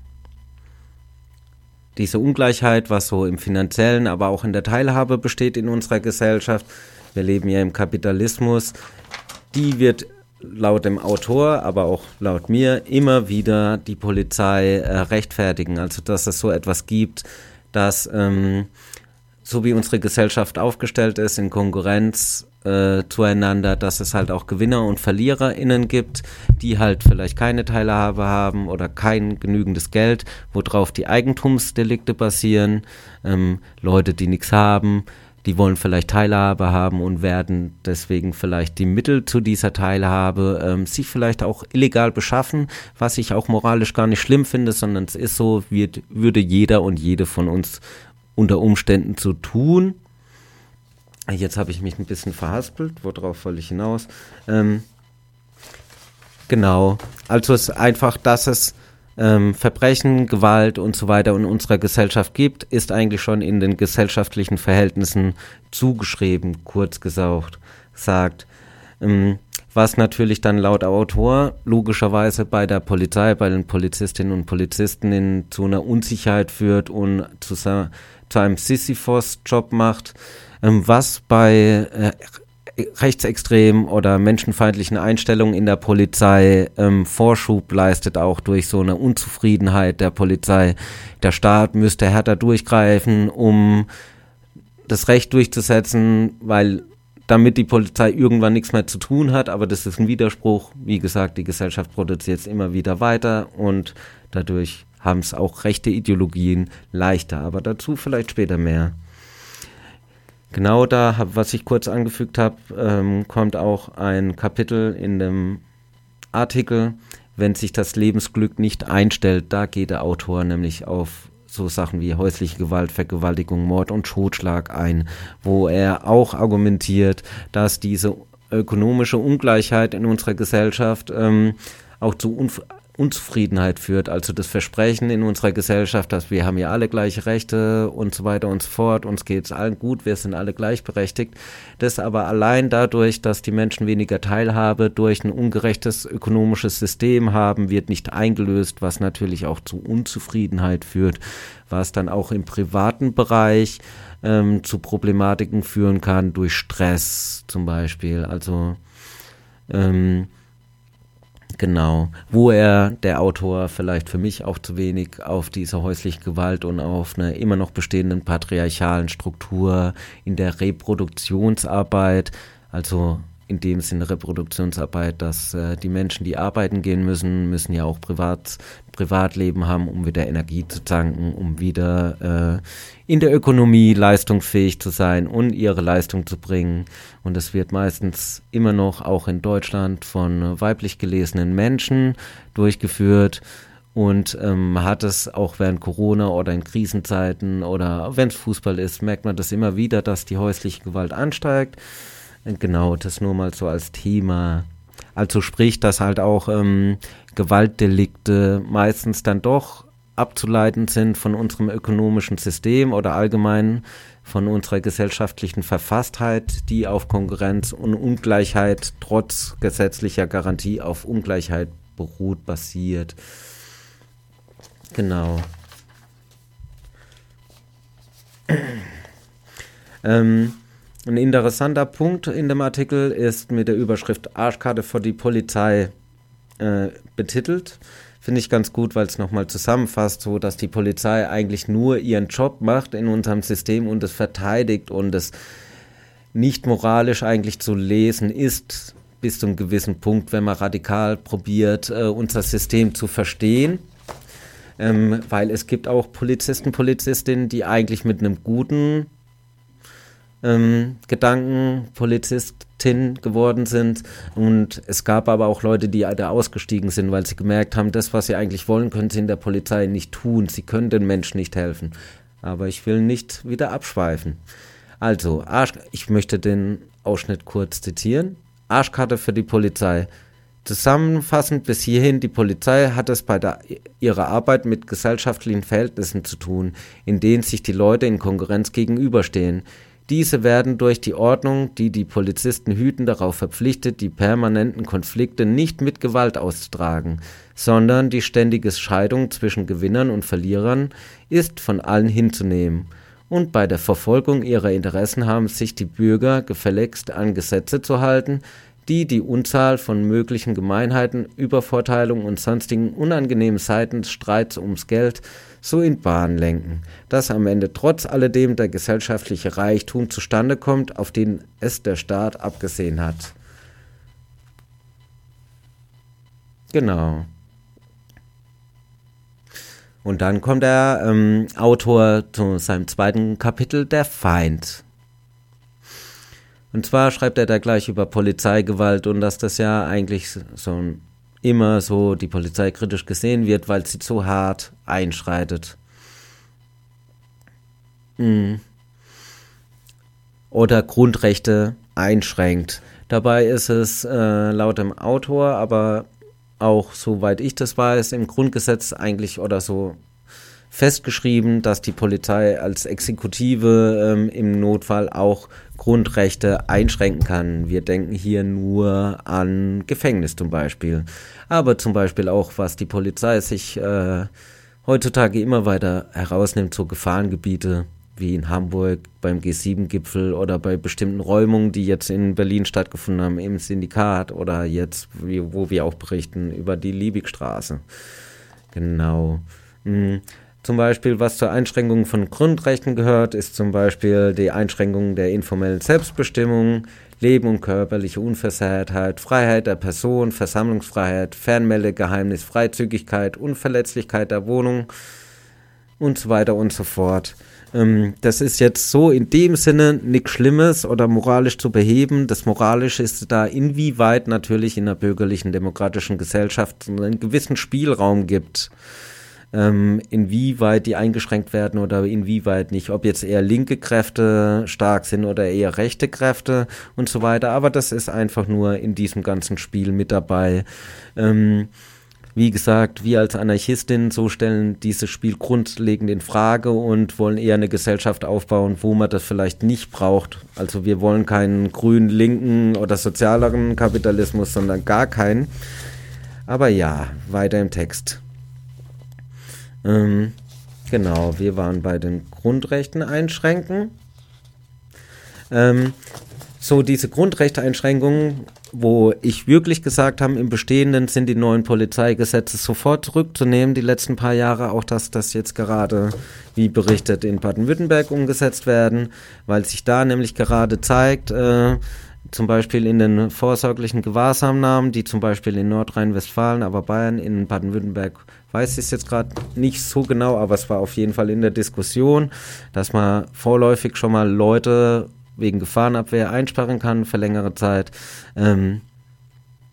Speaker 3: diese Ungleichheit, was so im Finanziellen, aber auch in der Teilhabe besteht in unserer Gesellschaft, wir leben ja im Kapitalismus, die wird laut dem Autor, aber auch laut mir immer wieder die Polizei äh, rechtfertigen. Also dass es so etwas gibt, dass ähm, so wie unsere Gesellschaft aufgestellt ist, in Konkurrenz äh, zueinander, dass es halt auch Gewinner und VerliererInnen gibt, die halt vielleicht keine Teilhabe haben oder kein genügendes Geld, worauf die Eigentumsdelikte basieren, ähm, Leute, die nichts haben, die wollen vielleicht Teilhabe haben und werden deswegen vielleicht die Mittel zu dieser Teilhabe ähm, sich vielleicht auch illegal beschaffen, was ich auch moralisch gar nicht schlimm finde, sondern es ist so, wird, würde jeder und jede von uns unter Umständen zu tun. Jetzt habe ich mich ein bisschen verhaspelt, worauf wollte ich hinaus? Ähm, genau, also es ist einfach, dass es ähm, Verbrechen, Gewalt und so weiter in unserer Gesellschaft gibt, ist eigentlich schon in den gesellschaftlichen Verhältnissen zugeschrieben, kurz gesagt, sagt. Ähm, was natürlich dann laut Autor logischerweise bei der Polizei, bei den Polizistinnen und Polizisten in, zu einer Unsicherheit führt und zu, zu einem Sisyphos-Job macht, ähm, was bei äh, rechtsextremen oder menschenfeindlichen Einstellungen in der Polizei ähm, Vorschub leistet, auch durch so eine Unzufriedenheit der Polizei. Der Staat müsste härter durchgreifen, um das Recht durchzusetzen, weil damit die Polizei irgendwann nichts mehr zu tun hat, aber das ist ein Widerspruch. Wie gesagt, die Gesellschaft produziert es immer wieder weiter und dadurch haben es auch rechte Ideologien leichter, aber dazu vielleicht später mehr. Genau da, was ich kurz angefügt habe, ähm, kommt auch ein Kapitel in dem Artikel, wenn sich das Lebensglück nicht einstellt, da geht der Autor nämlich auf so Sachen wie häusliche Gewalt, Vergewaltigung, Mord und Totschlag ein, wo er auch argumentiert, dass diese ökonomische Ungleichheit in unserer Gesellschaft ähm, auch zu Unf- Unzufriedenheit führt. Also das Versprechen in unserer Gesellschaft, dass wir haben ja alle gleiche Rechte und so weiter und so fort, uns geht es allen gut, wir sind alle gleichberechtigt. Das aber allein dadurch, dass die Menschen weniger Teilhabe durch ein ungerechtes ökonomisches System haben, wird nicht eingelöst, was natürlich auch zu Unzufriedenheit führt, was dann auch im privaten Bereich ähm, zu Problematiken führen kann, durch Stress zum Beispiel. Also ähm, Genau, wo er, der Autor, vielleicht für mich auch zu wenig auf diese häusliche Gewalt und auf einer immer noch bestehenden patriarchalen Struktur in der Reproduktionsarbeit, also in dem Sinne Reproduktionsarbeit, dass äh, die Menschen, die arbeiten gehen müssen, müssen ja auch Privat, Privatleben haben, um wieder Energie zu tanken, um wieder äh, in der Ökonomie leistungsfähig zu sein und ihre Leistung zu bringen. Und das wird meistens immer noch auch in Deutschland von weiblich gelesenen Menschen durchgeführt. Und ähm, man hat es auch während Corona oder in Krisenzeiten oder wenn es Fußball ist, merkt man das immer wieder, dass die häusliche Gewalt ansteigt. Genau, das nur mal so als Thema. Also sprich, dass halt auch ähm, Gewaltdelikte meistens dann doch abzuleiten sind von unserem ökonomischen System oder allgemein von unserer gesellschaftlichen Verfasstheit, die auf Konkurrenz und Ungleichheit trotz gesetzlicher Garantie auf Ungleichheit beruht, basiert. Genau. ähm, ein interessanter Punkt in dem Artikel ist mit der Überschrift Arschkarte für die Polizei äh, betitelt. Finde ich ganz gut, weil es nochmal zusammenfasst, so dass die Polizei eigentlich nur ihren Job macht in unserem System und es verteidigt und es nicht moralisch eigentlich zu lesen ist, bis zu einem gewissen Punkt, wenn man radikal probiert, äh, unser System zu verstehen. Ähm, weil es gibt auch Polizisten, Polizistinnen, die eigentlich mit einem guten ähm, Gedanken Polizistin geworden sind, und es gab aber auch Leute, die da ausgestiegen sind, weil sie gemerkt haben, das, was sie eigentlich wollen, können sie in der Polizei nicht tun. Sie können den Menschen nicht helfen. Aber ich will nicht wieder abschweifen. Also, Arsch, ich möchte den Ausschnitt kurz zitieren. Arschkarte für die Polizei. Zusammenfassend bis hierhin, die Polizei hat es bei der, ihrer Arbeit mit gesellschaftlichen Verhältnissen zu tun, in denen sich die Leute in Konkurrenz gegenüberstehen. Diese werden durch die Ordnung, die die Polizisten hüten, darauf verpflichtet, die permanenten Konflikte nicht mit Gewalt auszutragen, sondern die ständige Scheidung zwischen Gewinnern und Verlierern ist von allen hinzunehmen. Und bei der Verfolgung ihrer Interessen haben sich die Bürger gefälligst an Gesetze zu halten, die die Unzahl von möglichen Gemeinheiten, Übervorteilungen und sonstigen unangenehmen Seiten des Streits ums Geld so in Bahn lenken, dass am Ende trotz alledem der gesellschaftliche Reichtum zustande kommt, auf den es der Staat abgesehen hat. Genau. Und dann kommt der ähm, Autor zu seinem zweiten Kapitel, der Feind. Und zwar schreibt er da gleich über Polizeigewalt und dass das ja eigentlich so immer so die Polizei kritisch gesehen wird, weil sie zu hart einschreitet. Mhm. Oder Grundrechte einschränkt. Dabei ist es äh, laut dem Autor, aber auch soweit ich das weiß, im Grundgesetz eigentlich oder so festgeschrieben, dass die Polizei als Exekutive ähm, im Notfall auch Grundrechte einschränken kann. Wir denken hier nur an Gefängnis zum Beispiel. Aber zum Beispiel auch, was die Polizei sich äh, heutzutage immer weiter herausnimmt, so Gefahrengebiete wie in Hamburg beim G sieben Gipfel oder bei bestimmten Räumungen, die jetzt in Berlin stattgefunden haben, im Syndikat oder jetzt, wie, wo wir auch berichten, über die Liebigstraße. Genau. Mhm. Zum Beispiel, was zur Einschränkung von Grundrechten gehört, ist zum Beispiel die Einschränkung der informellen Selbstbestimmung, Leben und körperliche Unversehrtheit, Freiheit der Person, Versammlungsfreiheit, Fernmeldegeheimnis, Freizügigkeit, Unverletzlichkeit der Wohnung und so weiter und so fort. Ähm, das ist jetzt so in dem Sinne nichts Schlimmes oder moralisch zu beheben. Das Moralische ist da, inwieweit natürlich in einer bürgerlichen, demokratischen Gesellschaft einen gewissen Spielraum gibt. Ähm, inwieweit die eingeschränkt werden oder inwieweit nicht, ob jetzt eher linke Kräfte stark sind oder eher rechte Kräfte und so weiter, aber das ist einfach nur in diesem ganzen Spiel mit dabei. Ähm, wie gesagt, wir als Anarchistinnen so stellen dieses Spiel grundlegend in Frage und wollen eher eine Gesellschaft aufbauen, wo man das vielleicht nicht braucht. Also wir wollen keinen grünen, linken oder sozialeren Kapitalismus, sondern gar keinen. Aber ja, weiter im Text. Ähm, genau, wir waren bei den Grundrechten einschränken. Ähm, so diese Grundrechteeinschränkungen, wo ich wirklich gesagt habe, im Bestehenden sind die neuen Polizeigesetze sofort zurückzunehmen, die letzten paar Jahre, auch dass das jetzt gerade, wie berichtet, in Baden-Württemberg umgesetzt werden, weil sich da nämlich gerade zeigt, äh, zum Beispiel in den vorsorglichen Gewahrsamnahmen, die zum Beispiel in Nordrhein-Westfalen, aber Bayern, in Baden-Württemberg weiß ich es jetzt gerade nicht so genau, aber es war auf jeden Fall in der Diskussion, dass man vorläufig schon mal Leute wegen Gefahrenabwehr einsperren kann für längere Zeit. Ähm,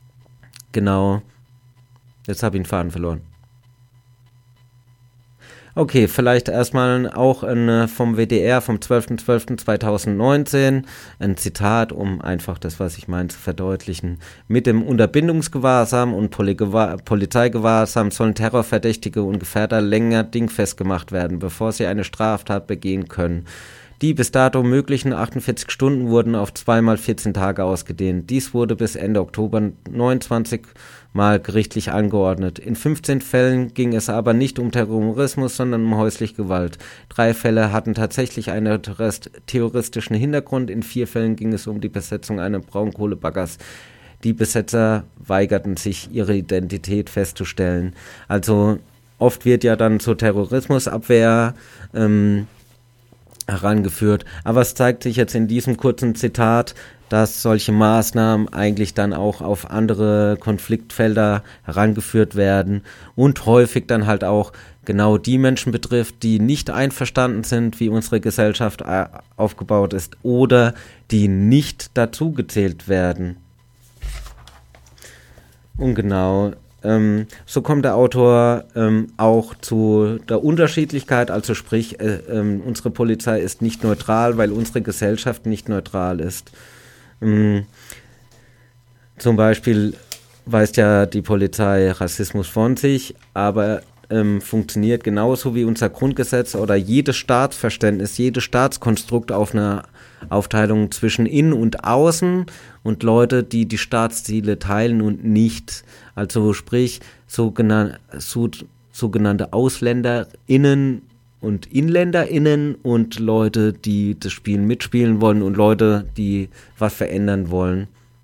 Speaker 3: genau, jetzt habe ich den Faden verloren. Okay, vielleicht erstmal auch ein, vom W D R vom zwölfter zwölfter zweitausendneunzehn ein Zitat, um einfach das, was ich meine, zu verdeutlichen. Mit dem Unterbindungsgewahrsam und Poligewahr- Polizeigewahrsam sollen Terrorverdächtige und Gefährder länger dingfest gemacht werden, bevor sie eine Straftat begehen können. Die bis dato möglichen achtundvierzig Stunden wurden auf zweimal vierzehn Tage ausgedehnt. Dies wurde bis Ende Oktober neunundzwanzig Mal gerichtlich angeordnet. In fünfzehn Fällen ging es aber nicht um Terrorismus, sondern um häusliche Gewalt. Drei Fälle hatten tatsächlich einen terroristischen Hintergrund. In vier Fällen ging es um die Besetzung eines Braunkohlebaggers. Die Besetzer weigerten sich, ihre Identität festzustellen. Also oft wird ja dann zur Terrorismusabwehr ähm, herangeführt. Aber es zeigt sich jetzt in diesem kurzen Zitat, dass solche Maßnahmen eigentlich dann auch auf andere Konfliktfelder herangeführt werden und häufig dann halt auch genau die Menschen betrifft, die nicht einverstanden sind, wie unsere Gesellschaft aufgebaut ist oder die nicht dazugezählt werden. Und genau, ähm, so kommt der Autor ähm, auch zu der Unterschiedlichkeit, also sprich, äh, äh, unsere Polizei ist nicht neutral, weil unsere Gesellschaft nicht neutral ist. Ähm, zum Beispiel weist ja die Polizei Rassismus von sich, aber ähm, funktioniert genauso wie unser Grundgesetz oder jedes Staatsverständnis, jedes Staatskonstrukt auf einer Aufteilung zwischen Innen und Außen und Leute, die die Staatsziele teilen und nicht. Also sprich, sogenan- so, sogenannte AusländerInnen und InländerInnen und Leute, die das Spiel mitspielen wollen und Leute, die was verändern wollen.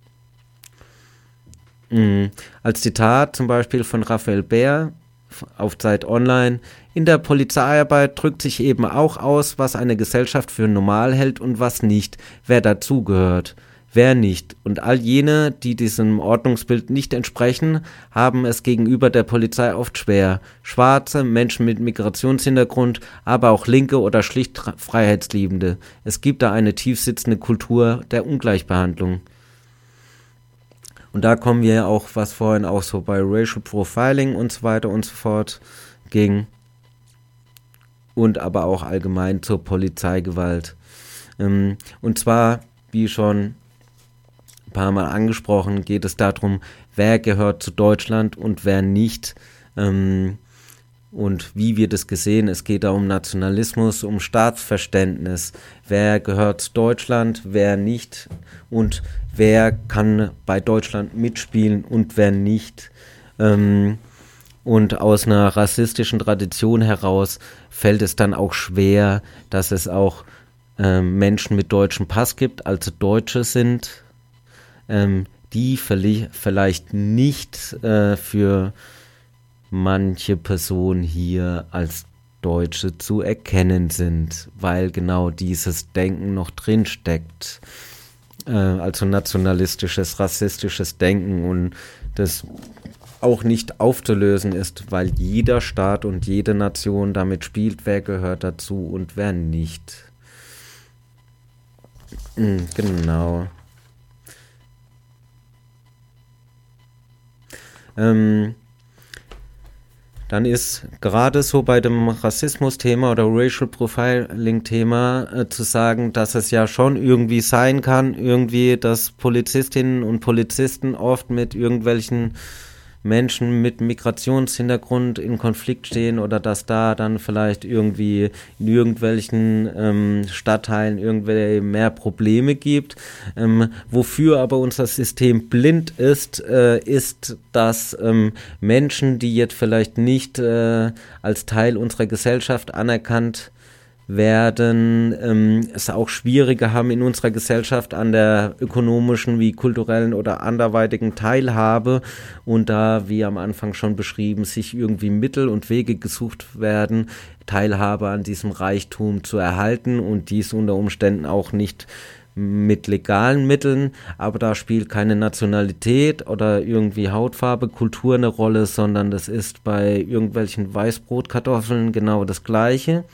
Speaker 3: Mhm. Als Zitat zum Beispiel von Raphael Bär auf Zeit Online: In der Polizeiarbeit drückt sich eben auch aus, was eine Gesellschaft für normal hält und was nicht, wer dazugehört, wer nicht. Und all jene, die diesem Ordnungsbild nicht entsprechen, haben es gegenüber der Polizei oft schwer. Schwarze, Menschen mit Migrationshintergrund, aber auch Linke oder schlicht Freiheitsliebende. Es gibt da eine tiefsitzende Kultur der Ungleichbehandlung. Und da kommen wir auch, was vorhin auch so bei Racial Profiling und so weiter und so fort ging. Und aber auch allgemein zur Polizeigewalt. Ähm, und zwar, wie schon ein paar Mal angesprochen, geht es darum, wer gehört zu Deutschland und wer nicht. Ähm, und wie wird es gesehen? Es geht da um Nationalismus, um Staatsverständnis. Wer gehört zu Deutschland, wer nicht? Und wer kann bei Deutschland mitspielen und wer nicht? Ähm, und aus einer rassistischen Tradition heraus fällt es dann auch schwer, dass es auch ähm, Menschen mit deutschem Pass gibt, also Deutsche sind, ähm, die verli- vielleicht nicht äh, für manche Personen hier als Deutsche zu erkennen sind, weil genau dieses Denken noch drin steckt. Äh, also nationalistisches, rassistisches Denken und das auch nicht aufzulösen ist, weil jeder Staat und jede Nation damit spielt, wer gehört dazu und wer nicht. Mhm, genau. Ähm, Dann ist gerade so bei dem Rassismus-Thema oder Racial Profiling-Thema äh, zu sagen, dass es ja schon irgendwie sein kann, irgendwie, dass Polizistinnen und Polizisten oft mit irgendwelchen Menschen mit Migrationshintergrund in Konflikt stehen oder dass da dann vielleicht irgendwie in irgendwelchen ähm, Stadtteilen irgendwelche mehr Probleme gibt. Ähm, wofür aber unser System blind ist, äh, ist, dass ähm, Menschen, die jetzt vielleicht nicht äh, als Teil unserer Gesellschaft anerkannt werden, ähm, es auch schwieriger haben in unserer Gesellschaft an der ökonomischen wie kulturellen oder anderweitigen Teilhabe und da, wie am Anfang schon beschrieben, sich irgendwie Mittel und Wege gesucht werden, Teilhabe an diesem Reichtum zu erhalten und dies unter Umständen auch nicht mit legalen Mitteln, aber da spielt keine Nationalität oder irgendwie Hautfarbe, Kultur eine Rolle, sondern das ist bei irgendwelchen Weißbrotkartoffeln genau das Gleiche.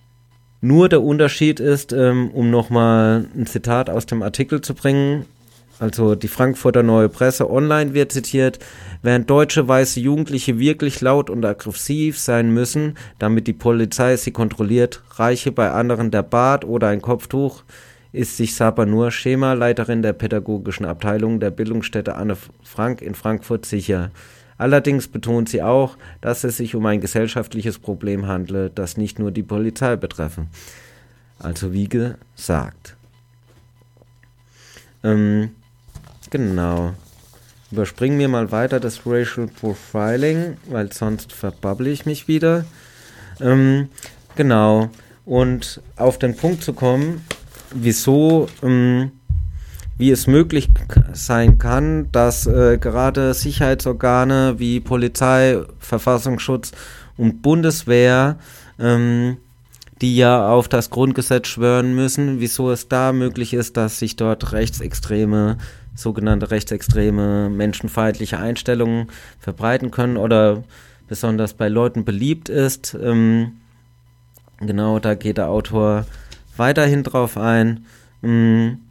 Speaker 3: Nur der Unterschied ist, ähm, um nochmal ein Zitat aus dem Artikel zu bringen, also die Frankfurter Neue Presse online wird zitiert, während deutsche weiße Jugendliche wirklich laut und aggressiv sein müssen, damit die Polizei sie kontrolliert, reiche bei anderen der Bart oder ein Kopftuch, ist sich Saba Nur, Schema, Leiterin der pädagogischen Abteilung der Bildungsstätte Anne Frank in Frankfurt, sicher. Allerdings betont sie auch, dass es sich um ein gesellschaftliches Problem handle, das nicht nur die Polizei betreffe. Also wie gesagt. Ähm, genau. Überspringen wir mal weiter das Racial Profiling, weil sonst verbubble ich mich wieder. Ähm, genau. Und auf den Punkt zu kommen, wieso, ähm, wie es möglich k- sein kann, dass äh, gerade Sicherheitsorgane wie Polizei, Verfassungsschutz und Bundeswehr, ähm, die ja auf das Grundgesetz schwören müssen, wieso es da möglich ist, dass sich dort rechtsextreme, sogenannte rechtsextreme, menschenfeindliche Einstellungen verbreiten können oder besonders bei Leuten beliebt ist. Ähm, genau, da geht der Autor weiterhin drauf ein. Ähm,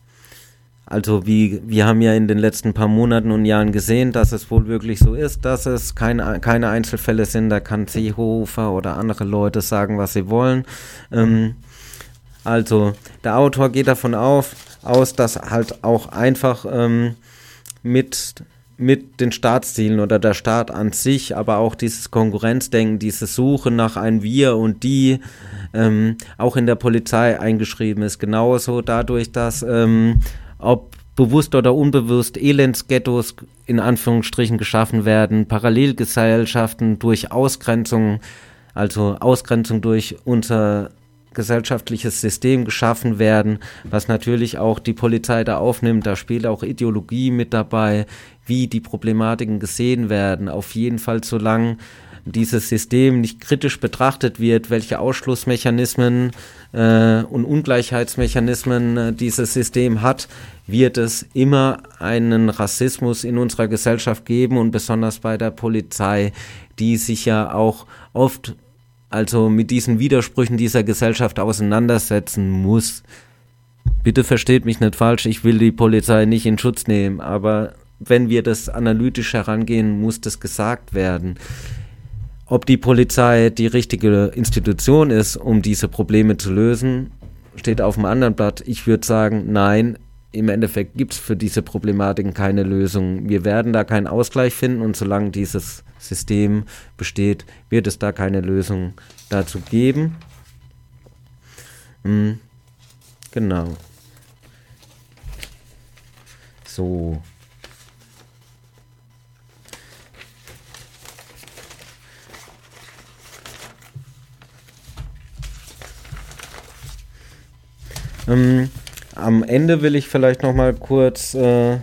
Speaker 3: Also wie wir haben ja in den letzten paar Monaten und Jahren gesehen, dass es wohl wirklich so ist, dass es keine, keine Einzelfälle sind. Da kann Seehofer oder andere Leute sagen, was sie wollen. Ähm, also der Autor geht davon auf, aus, dass halt auch einfach ähm, mit, mit den Staatszielen oder der Staat an sich, aber auch dieses Konkurrenzdenken, diese Suche nach ein Wir und Die ähm, auch in der Polizei eingeschrieben ist. Genauso dadurch, dass ähm, ob bewusst oder unbewusst Elendsghettos in Anführungsstrichen geschaffen werden, Parallelgesellschaften durch Ausgrenzung, also Ausgrenzung durch unser gesellschaftliches System geschaffen werden, was natürlich auch die Polizei da aufnimmt. Da spielt auch Ideologie mit dabei, wie die Problematiken gesehen werden. Auf jeden Fall, solange dieses System nicht kritisch betrachtet wird, welche Ausschlussmechanismen äh, und Ungleichheitsmechanismen äh, dieses System hat, wird es immer einen Rassismus in unserer Gesellschaft geben und besonders bei der Polizei, die sich ja auch oft also mit diesen Widersprüchen dieser Gesellschaft auseinandersetzen muss. Bitte versteht mich nicht falsch, ich will die Polizei nicht in Schutz nehmen, aber wenn wir das analytisch herangehen, muss das gesagt werden. Ob die Polizei die richtige Institution ist, um diese Probleme zu lösen, steht auf dem anderen Blatt. Ich würde sagen, nein, im Endeffekt gibt es für diese Problematiken keine Lösung. Wir werden da keinen Ausgleich finden und solange dieses System besteht, wird es da keine Lösung dazu geben. Hm, genau. So. Ähm, am Ende will ich vielleicht noch mal kurz äh,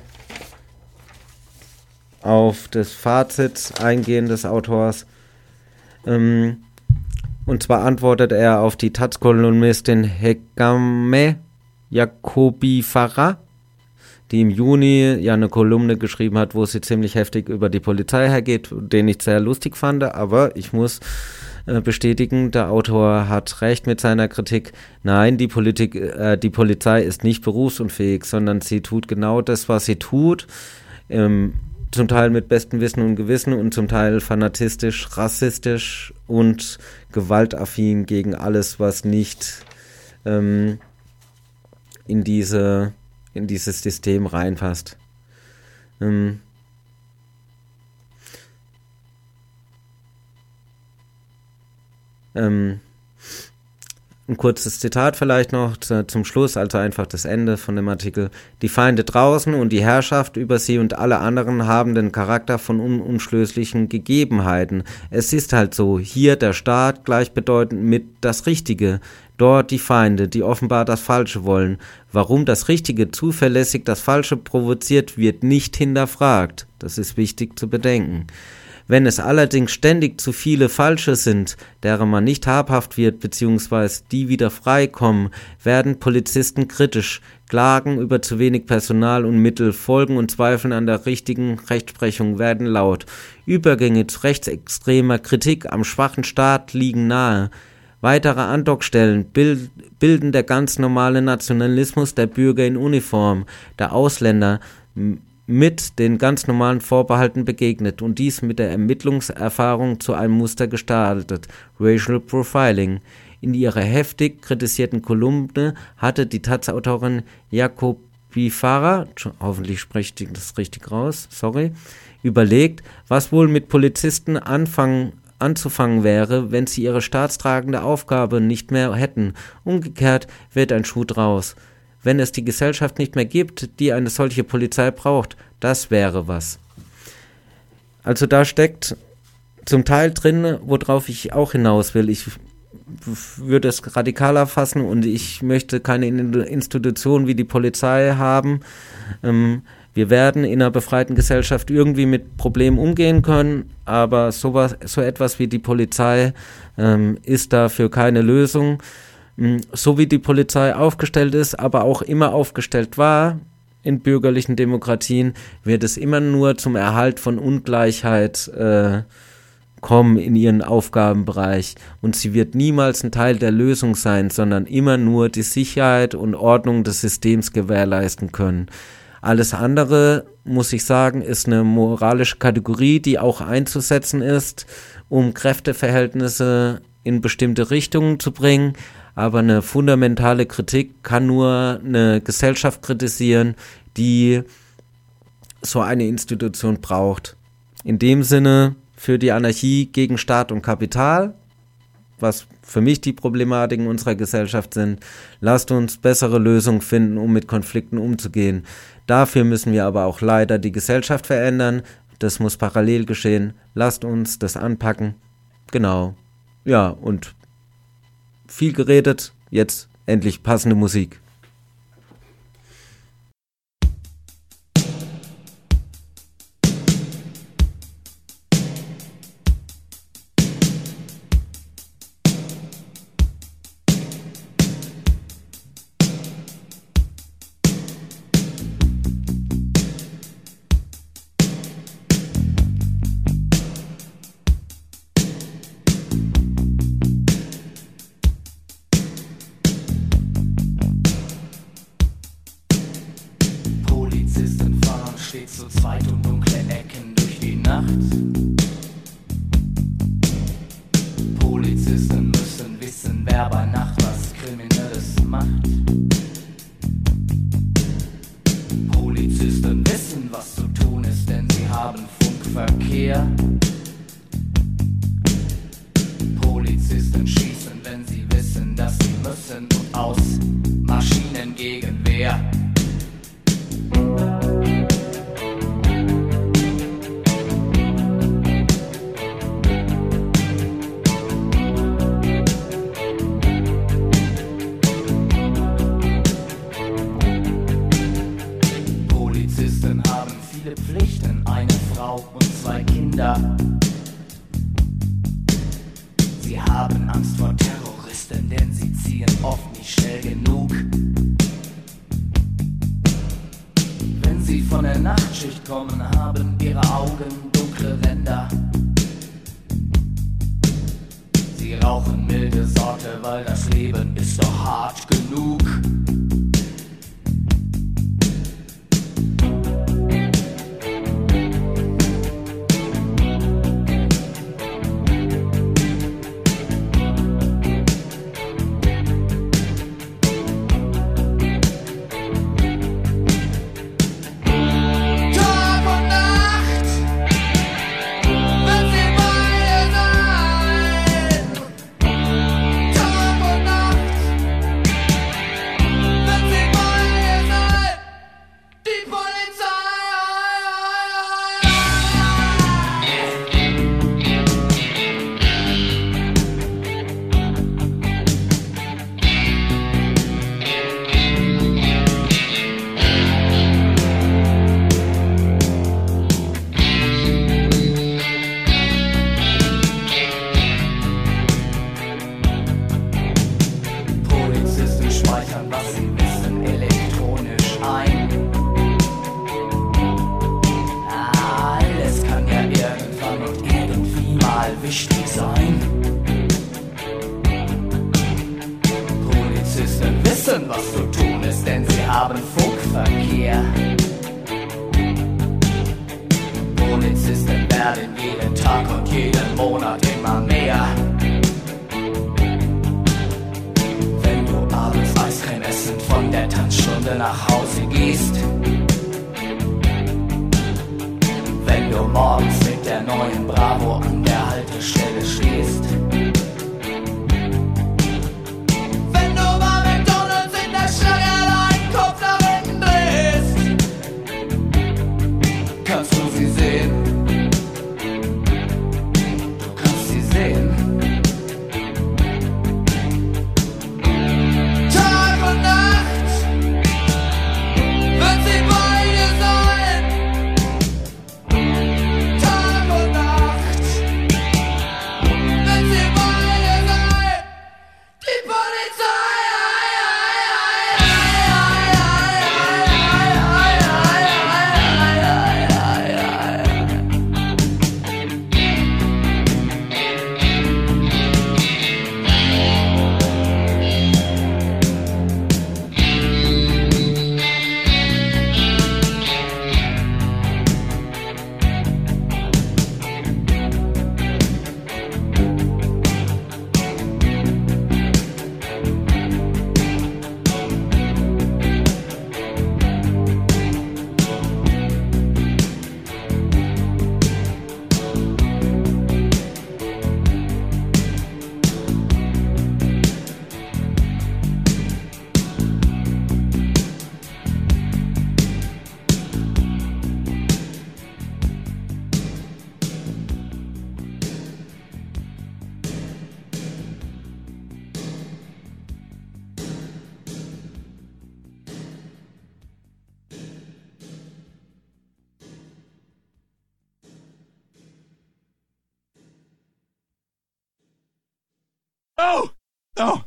Speaker 3: auf das Fazit eingehen des Autors. Ähm, und zwar antwortet er auf die Taz-Kolumnistin Hegame Jacobi Farah, die im Juni ja eine Kolumne geschrieben hat, wo sie ziemlich heftig über die Polizei hergeht, den ich sehr lustig fand, aber ich muss bestätigen, der Autor hat recht mit seiner Kritik. Nein, die Politik, äh, die Polizei ist nicht berufsunfähig, sondern sie tut genau das, was sie tut, ähm, zum Teil mit bestem Wissen und Gewissen und zum Teil fanatistisch, rassistisch und gewaltaffin gegen alles, was nicht ähm, in diese, in dieses System reinpasst. Ähm, Ähm, ein kurzes Zitat vielleicht noch zu, zum Schluss, also einfach das Ende von dem Artikel. Die Feinde draußen und die Herrschaft über sie und alle anderen haben den Charakter von unumstößlichen Gegebenheiten. Es ist halt so, hier der Staat gleichbedeutend mit das Richtige, dort die Feinde, die offenbar das Falsche wollen. Warum das Richtige zuverlässig das Falsche provoziert, wird nicht hinterfragt. Das ist wichtig zu bedenken. Wenn es allerdings ständig zu viele Falsche sind, deren man nicht habhaft wird bzw. die wieder freikommen, werden Polizisten kritisch, klagen über zu wenig Personal und Mittel, Folgen und Zweifeln an der richtigen Rechtsprechung werden laut. Übergänge zu rechtsextremer Kritik am schwachen Staat liegen nahe. Weitere Andockstellen bild, bilden der ganz normale Nationalismus der Bürger in Uniform, der Ausländer, m- mit den ganz normalen Vorbehalten begegnet und dies mit der Ermittlungserfahrung zu einem Muster gestaltet, Racial Profiling. In ihrer heftig kritisierten Kolumne hatte die Taz-Autorin Jacobi Farah, hoffentlich spreche ich das richtig raus, sorry, überlegt, was wohl mit Polizisten anfangen anzufangen wäre, wenn sie ihre staatstragende Aufgabe nicht mehr hätten. Umgekehrt wird ein Schuh draus. Wenn es die Gesellschaft nicht mehr gibt, die eine solche Polizei braucht, das wäre was. Also da steckt zum Teil drin, worauf ich auch hinaus will. Ich würde es radikaler fassen und ich möchte keine Institution wie die Polizei haben. Ähm, Wir werden in einer befreiten Gesellschaft irgendwie mit Problemen umgehen können, aber sowas, so etwas wie die Polizei ähm, ist dafür keine Lösung. So wie die Polizei aufgestellt ist, aber auch immer aufgestellt war in bürgerlichen Demokratien, wird es immer nur zum Erhalt von Ungleichheit äh, kommen in ihren Aufgabenbereich. Und sie wird niemals ein Teil der Lösung sein, sondern immer nur die Sicherheit und Ordnung des Systems gewährleisten können. Alles andere, muss ich sagen, ist eine moralische Kategorie, die auch einzusetzen ist, um Kräfteverhältnisse in bestimmte Richtungen zu bringen. Aber eine fundamentale Kritik kann nur eine Gesellschaft kritisieren, die so eine Institution braucht. In dem Sinne für die Anarchie gegen Staat und Kapital, was für mich die Problematiken unserer Gesellschaft sind. Lasst uns bessere Lösungen finden, um mit Konflikten umzugehen. Dafür müssen wir aber auch leider die Gesellschaft verändern. Das muss parallel geschehen. Lasst uns das anpacken. Genau. Ja, und viel geredet. Jetzt endlich passende Musik.
Speaker 7: Polizisten wissen, was zu tun ist, denn sie haben Funkverkehr. Polizisten werden jeden Tag und jeden Monat immer mehr. Wenn du abends Eiscreme essend von der Tanzstunde nach Hause gehst, wenn du morgens mit der neuen Bravo an der Haltestelle stehst, wenn du mal McDonalds in der Schlange einen Kopf nach hinten drehst, kannst du sie sehen. Du kannst sie sehen. Tag und Nacht wird sie bei dir sein. Tag und Nacht wird sie bei dir sein. Die Polizei.
Speaker 8: Oh! Oh!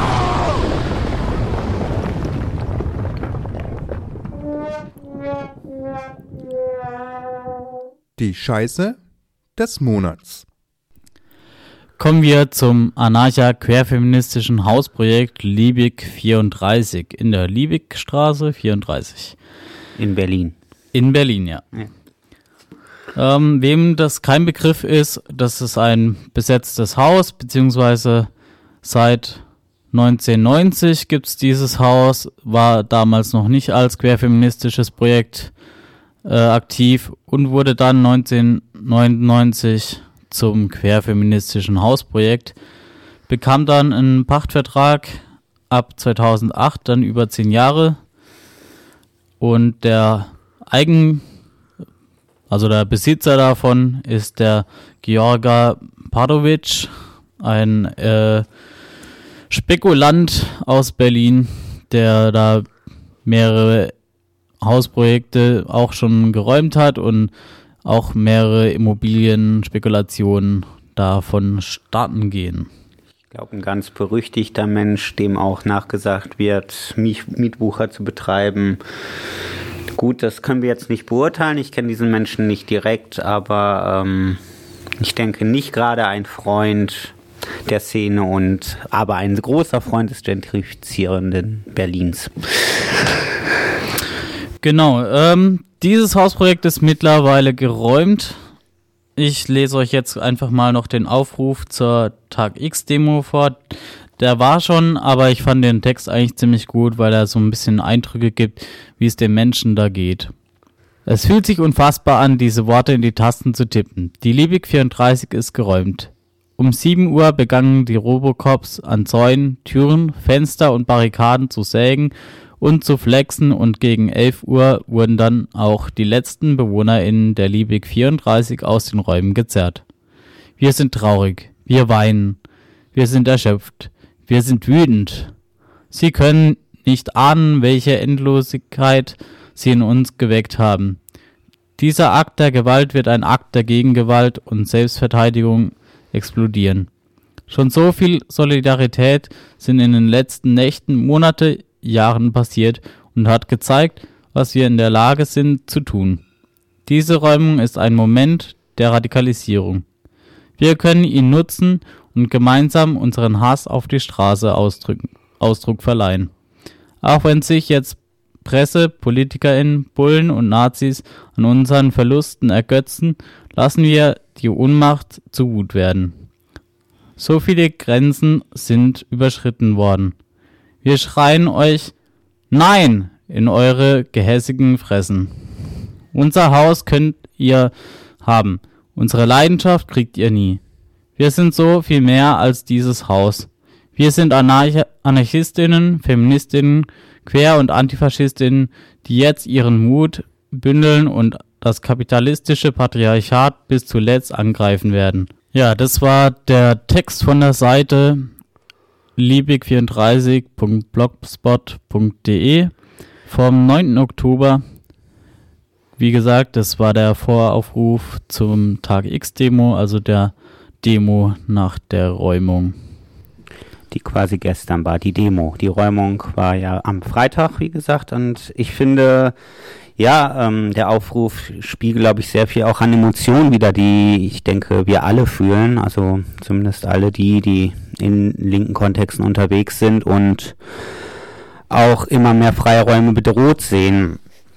Speaker 8: Die Scheiße des Monats.
Speaker 2: Kommen wir zum anarcha-querfeministischen Hausprojekt Liebig vierunddreißig in der Liebigstraße vierunddreißig.
Speaker 5: In Berlin.
Speaker 2: In Berlin, ja.
Speaker 5: Ja.
Speaker 2: Ähm, wem das kein Begriff ist, das ist ein besetztes Haus, beziehungsweise seit neunzehnhundertneunzig gibt es dieses Haus, war damals noch nicht als querfeministisches Projekt äh, aktiv und wurde dann neunzehnhundertneunundneunzig zum querfeministischen Hausprojekt, bekam dann einen Pachtvertrag ab zweitausendacht, dann über zehn Jahre, und der Eigen, also der Besitzer davon ist der Georga Padovic, ein äh, Spekulant aus Berlin, der da mehrere Hausprojekte auch schon geräumt hat und auch mehrere Immobilienspekulationen davon starten gehen.
Speaker 5: Ich glaube, ein ganz berüchtigter Mensch, dem auch nachgesagt wird, Mietwucher zu betreiben. Gut, das können wir jetzt nicht beurteilen. Ich kenne diesen Menschen nicht direkt, aber ähm, ich denke nicht gerade ein Freund der Szene, und aber ein großer Freund des gentrifizierenden Berlins.
Speaker 2: Genau, ähm, dieses Hausprojekt ist mittlerweile geräumt. Ich lese euch jetzt einfach mal noch den Aufruf zur Tag-X-Demo vor. Der war schon, aber ich fand den Text eigentlich ziemlich gut, weil er so ein bisschen Eindrücke gibt, wie es den Menschen da geht. Es fühlt sich unfassbar an, diese Worte in die Tasten zu tippen. Die Liebig vierunddreißig ist geräumt. Um sieben Uhr begannen die Robocops an Zäunen, Türen, Fenster und Barrikaden zu sägen und zu flexen, und gegen elf Uhr wurden dann auch die letzten BewohnerInnen der Liebig vierunddreißig aus den Räumen gezerrt. Wir sind traurig, wir weinen, wir sind erschöpft, wir sind wütend. Sie können nicht ahnen, welche Endlosigkeit sie in uns geweckt haben. Dieser Akt der Gewalt wird ein Akt der Gegengewalt und Selbstverteidigung explodieren. Schon so viel Solidarität sind in den letzten Nächten, Monate, Jahren passiert und hat gezeigt, was wir in der Lage sind zu tun. Diese Räumung ist ein Moment der Radikalisierung. Wir können ihn nutzen und gemeinsam unseren Hass auf die Straße ausdrücken, Ausdruck verleihen. Auch wenn sich jetzt Presse, PolitikerInnen, Bullen und Nazis an unseren Verlusten ergötzen, lassen wir die Unmacht zu Wut werden. So viele Grenzen sind überschritten worden. Wir schreien euch Nein in eure gehässigen Fressen. Unser Haus könnt ihr haben. Unsere Leidenschaft kriegt ihr nie. Wir sind so viel mehr als dieses Haus. Wir sind Anarch- Anarchistinnen, Feministinnen, Quer- und Antifaschistinnen, die jetzt ihren Mut bündeln und das kapitalistische Patriarchat bis zuletzt angreifen werden. Ja, das war der Text von der Seite liebig vierunddreißig punkt blogspot punkt de vom neunten Oktober. Wie gesagt, das war der Voraufruf zum Tag X-Demo, also der Demo nach der Räumung.
Speaker 5: Die quasi gestern war, die Demo. Die Räumung war ja am Freitag, wie gesagt, und ich finde, ja, ähm, der Aufruf spiegelt, glaube ich, sehr viel auch an Emotionen wieder, die ich denke, wir alle fühlen, also zumindest alle die, die in linken Kontexten unterwegs sind und auch immer mehr Freiräume bedroht sehen.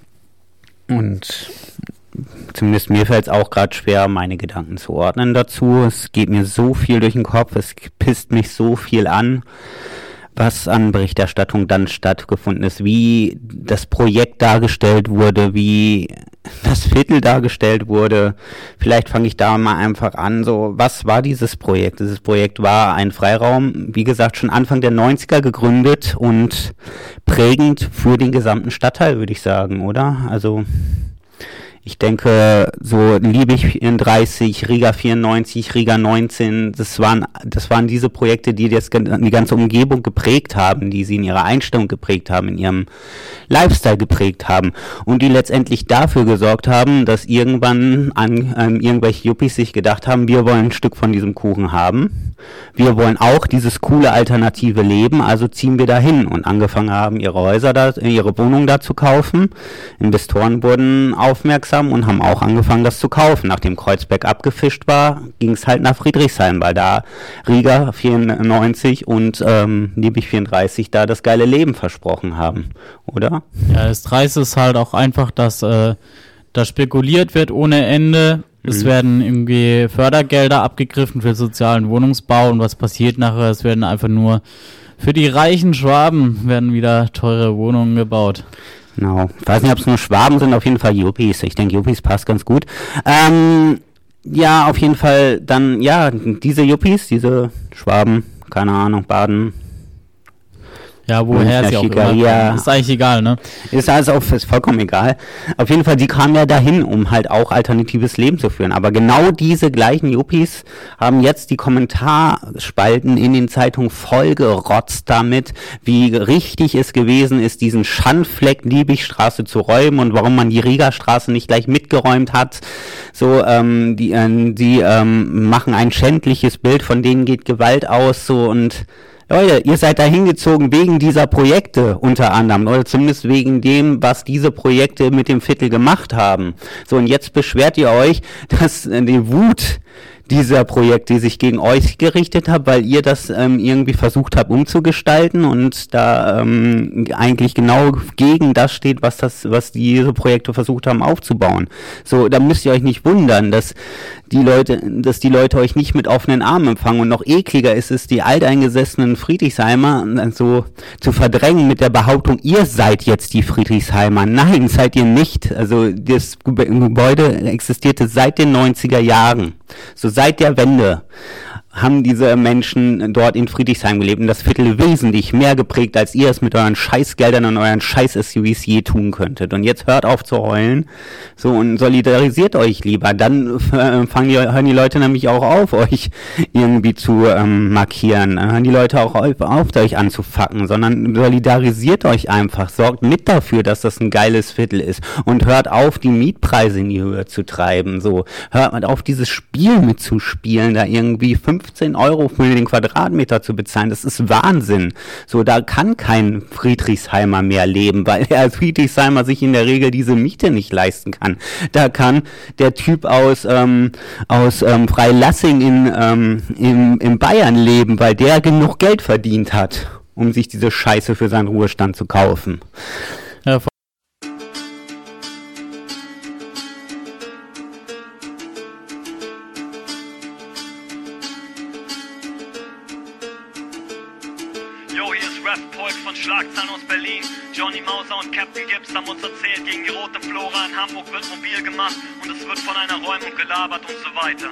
Speaker 5: Und zumindest mir fällt es auch gerade schwer, meine Gedanken zu ordnen dazu. Es geht mir so viel durch den Kopf, es pisst mich so viel an, was an Berichterstattung dann stattgefunden ist, wie das Projekt dargestellt wurde, wie das Viertel dargestellt wurde. Vielleicht fange ich da mal einfach an, so, was war dieses Projekt? Dieses Projekt war ein Freiraum, wie gesagt, schon Anfang der neunziger gegründet und prägend für den gesamten Stadtteil, würde ich sagen, oder? Also ich denke, so Liebig vierunddreißig, Riga vierundneunzig, Riga neunzehn, das waren, das waren diese Projekte, die das, die ganze Umgebung geprägt haben, die sie in ihrer Einstellung geprägt haben, in ihrem Lifestyle geprägt haben und die letztendlich dafür gesorgt haben, dass irgendwann an, ähm, irgendwelche Yuppies sich gedacht haben, wir wollen ein Stück von diesem Kuchen haben, wir wollen auch dieses coole alternative Leben, also ziehen wir dahin und angefangen haben, ihre Häuser da, ihre Wohnungen da zu kaufen. Investoren wurden aufmerksam und haben auch angefangen, das zu kaufen. Nachdem Kreuzberg abgefischt war, ging es halt nach Friedrichshain, weil da Riga vierundneunzig und ähm, Liebig vierunddreißig da das geile Leben versprochen haben, oder? Ja,
Speaker 2: das Dreiste ist halt auch einfach, dass äh, da spekuliert wird ohne Ende. Mhm. Es werden irgendwie Fördergelder abgegriffen für sozialen Wohnungsbau und was passiert nachher? Es werden einfach nur für die reichen Schwaben werden wieder teure Wohnungen gebaut.
Speaker 5: Genau. Ich weiß nicht, ob es nur Schwaben sind, auf jeden Fall Yuppies. Ich denke, Yuppies passt ganz gut. Ähm, ja, auf jeden Fall dann, ja, diese Yuppies, diese Schwaben, keine Ahnung, Baden.
Speaker 2: Ja, woher sie auch immer. Ist eigentlich egal, ne?
Speaker 5: Ist also auch, ist vollkommen egal. Auf jeden Fall, die kamen ja dahin, um halt auch alternatives Leben zu führen. Aber genau diese gleichen Yuppies haben jetzt die Kommentarspalten in den Zeitungen vollgerotzt damit, wie richtig es gewesen ist, diesen Schandfleck Liebigstraße zu räumen und warum man die Rigastraße nicht gleich mitgeräumt hat. So, ähm, die, äh, die ähm, machen ein schändliches Bild, von denen geht Gewalt aus, so, und Leute, ihr seid da hingezogen wegen dieser Projekte unter anderem, oder zumindest wegen dem, was diese Projekte mit dem Viertel gemacht haben. So, und jetzt beschwert ihr euch, dass äh, die Wut dieser Projekte, die sich gegen euch gerichtet hat, weil ihr das ähm, irgendwie versucht habt umzugestalten und da ähm, eigentlich genau gegen das steht, was das, was diese Projekte versucht haben aufzubauen. So, da müsst ihr euch nicht wundern, dass die Leute, dass die Leute euch nicht mit offenen Armen empfangen, und noch ekliger ist es, die alteingesessenen Friedrichsheimer so zu verdrängen mit der Behauptung, ihr seid jetzt die Friedrichsheimer. Nein, seid ihr nicht. Also das Gebäude existierte seit den neunziger Jahren. So seit der Wende haben diese Menschen dort in Friedrichshain gelebt und das Viertel wesentlich mehr geprägt, als ihr es mit euren Scheißgeldern und euren Scheiß-S U Vs je tun könntet. Und jetzt hört auf zu heulen, so, und solidarisiert euch lieber. Dann äh, fangen die, hören die Leute nämlich auch auf, euch irgendwie zu ähm, markieren. Dann hören die Leute auch auf, auf euch anzufacken, sondern solidarisiert euch einfach. Sorgt mit dafür, dass das ein geiles Viertel ist und hört auf, die Mietpreise in die Höhe zu treiben. So, hört auf, dieses Spiel mitzuspielen, da irgendwie fünfzehn Euro für den Quadratmeter zu bezahlen. Das ist Wahnsinn. So, da kann kein Friedrichsheimer mehr leben, weil der Friedrichsheimer sich in der Regel diese Miete nicht leisten kann. Da kann der Typ aus ähm, aus ähm, Freilassing in, ähm, in, in Bayern leben, weil der genug Geld verdient hat. um sich diese Scheiße für seinen Ruhestand zu kaufen.
Speaker 2: Ja,
Speaker 9: Yo, hier ist Rap-Polk von Schlagzeilen aus Berlin. Johnny Mauser und Captain Gibbs haben uns erzählt, gegen die rote Flora in Hamburg wird mobil gemacht und es wird von einer Räumung gelabert und so weiter.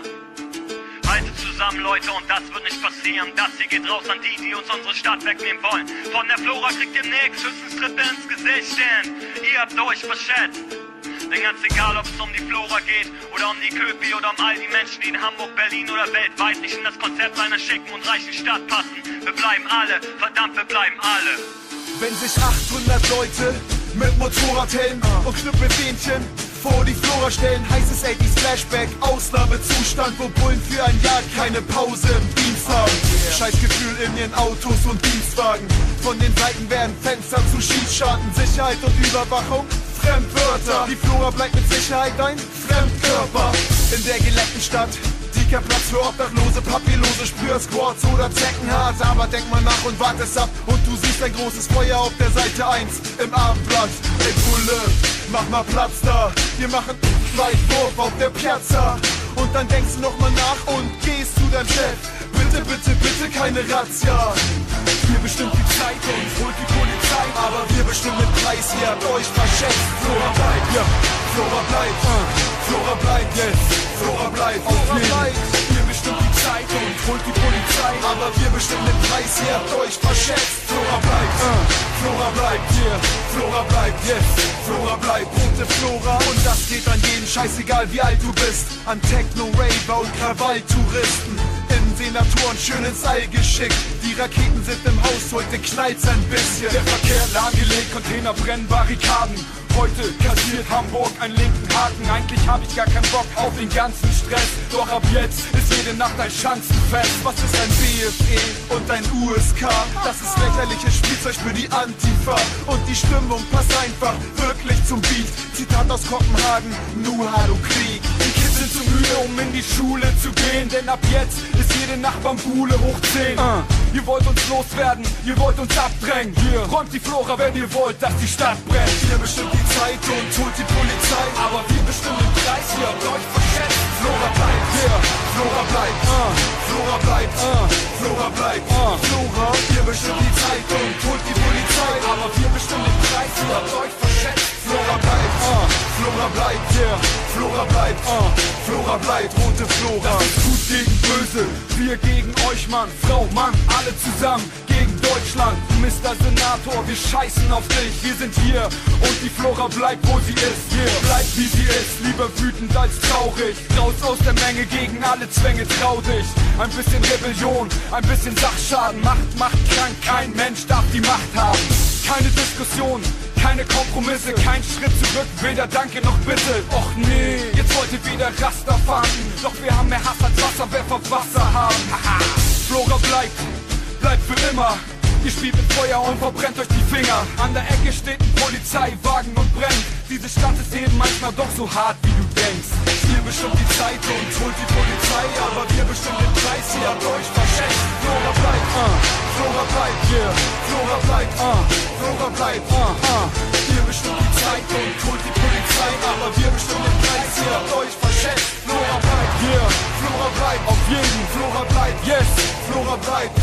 Speaker 9: Haltet zusammen, Leute, und das wird nicht passieren. Das hier geht raus an die, die uns unsere Stadt wegnehmen wollen. Von der Flora kriegt ihr nix, höchstens Tritte ins Gesicht, denn ihr habt euch verschätzt. Denn ganz egal, ob es um die Flora geht oder um die Köpi oder um all die Menschen, die in Hamburg, Berlin oder weltweit nicht in das Konzept einer schicken und reichen Stadt passen. Wir bleiben alle, verdammt, wir bleiben alle.
Speaker 7: Wenn sich achthundert Leute mit Motorradhelm und Knüppelfähnchen vor die Flora stellen, heißt es achtziger Flashback, Ausnahmezustand, wo Bullen für ein Jahr keine Pause im Dienst haben. Scheißgefühl in ihren Autos und Dienstwagen. Von den Seiten werden Fenster zu Schießscharten, Sicherheit und Überwachung. Fremdwörter. Die Flora bleibt mit Sicherheit ein Fremdkörper. In der geleckten Stadt, die kein Platz für Obdachlose, Papierlose, Sprüher-Squads oder Zeckenhard. Aber denk mal nach und wart es ab und du siehst ein großes Feuer auf der Seite eins im Abendblatt. Ey Bulle, mach mal Platz da. Wir machen Weitwurf auf der Piazza. Und dann denkst du nochmal nach und gehst zu deinem Chef. Bitte, bitte, bitte keine Razzia. Wir bestimmt die Zeit und holt die Polizei. Aber wir bestimmen den Preis, ihr habt euch verschätzt. Flora bleibt, ja, Flora bleibt, uh. Flora bleibt, yes, Flora bleibt, Flora bleibt. Wir bestimmt die Zeit und holt die Polizei. Aber wir bestimmen den Preis, ihr habt euch verschätzt. Flora bleibt, uh. Flora bleibt, yeah, Flora bleibt, yes, Flora bleibt. Rote Flora und das geht an jeden, scheißegal wie alt du bist. An Techno-Raver und Krawalltouristen. Senatoren schön ins All geschickt. Die Raketen sind im Haus, heute knallt's ein bisschen. Der Verkehr lahmgelegt, Container brennen, Barrikaden. Heute kassiert Hamburg einen linken Haken. Eigentlich hab ich gar keinen Bock auf den ganzen Stress. Doch ab jetzt ist jede Nacht ein Schanzenfest. Was ist ein B F E und ein U S K? Das ist lächerliches Spielzeug für die Antifa. Und die Stimmung passt einfach wirklich zum Beat. Zitat aus Kopenhagen, nu har du Krieg. Die Kids sind zu müde, um in die Schule zu gehen. Denn ab jetzt ist jede Nacht Bambule hoch zehn. uh. Ihr wollt uns loswerden, ihr wollt uns abdrängen. Hier räumt die Flora, wenn ihr wollt, dass die Stadt brennt. Ihr bestimmt die Zeit und holt die Polizei. Aber wir bestimmen den Preis, ihr habt euch verschätzt. Flora bleibt, yeah, Flora bleibt, uh. Flora bleibt, uh. Flora bleibt, uh. Flora, ihr bestimmt die Zeit und holt die Polizei. Aber wir bestimmen den Preis, ihr habt euch verschätzt. Flora bleibt, uh. Flora bleibt, yeah, Flora bleibt, uh. Flora bleibt, rote Flora. Das ist gut gegen böse, wir gegen euch, Mann, Frau, Mann, alle zusammen gegen Deutschland. Mister Senator, wir scheißen auf dich, wir sind hier und die Flora bleibt, wo sie ist. Yeah. Bleibt wie sie ist, lieber wütend als traurig. Raus aus der Menge, gegen alle Zwänge, trau dich. Ein bisschen Rebellion, ein bisschen Sachschaden. Macht, macht krank, kein Mensch darf die Macht haben. Keine Diskussion, keine Kompromisse, kein Schritt zurück, weder Danke noch Bitte. Och nee, jetzt wollt ihr wieder Raster fahren. Doch wir haben mehr Hass als Wasserwerfer Wasser haben. Haha, Flora bleibt, bleibt für immer. Ihr spielt mit Feuer und verbrennt euch die Finger. An der Ecke steht ein Polizeiwagen und brennt. Diese Stadt ist eben manchmal doch so hart, wie du denkst. Ihr bestimmt die Zeit und holt die Polizei. Aber wir bestimmen den Preis, ihr habt euch verschätzt. Flora bleibt, uh. Flora bleibt, yeah, Flora bleibt, uh. Flora bleibt, uh. Uh. Ihr bestimmt die Zeit und holt die Polizei. Aber wir bestimmen den Preis, ihr habt euch verschätzt. Flora bleibt, yeah, Flora bleibt, auf jeden. Flora bleibt, yes, Flora bleibt.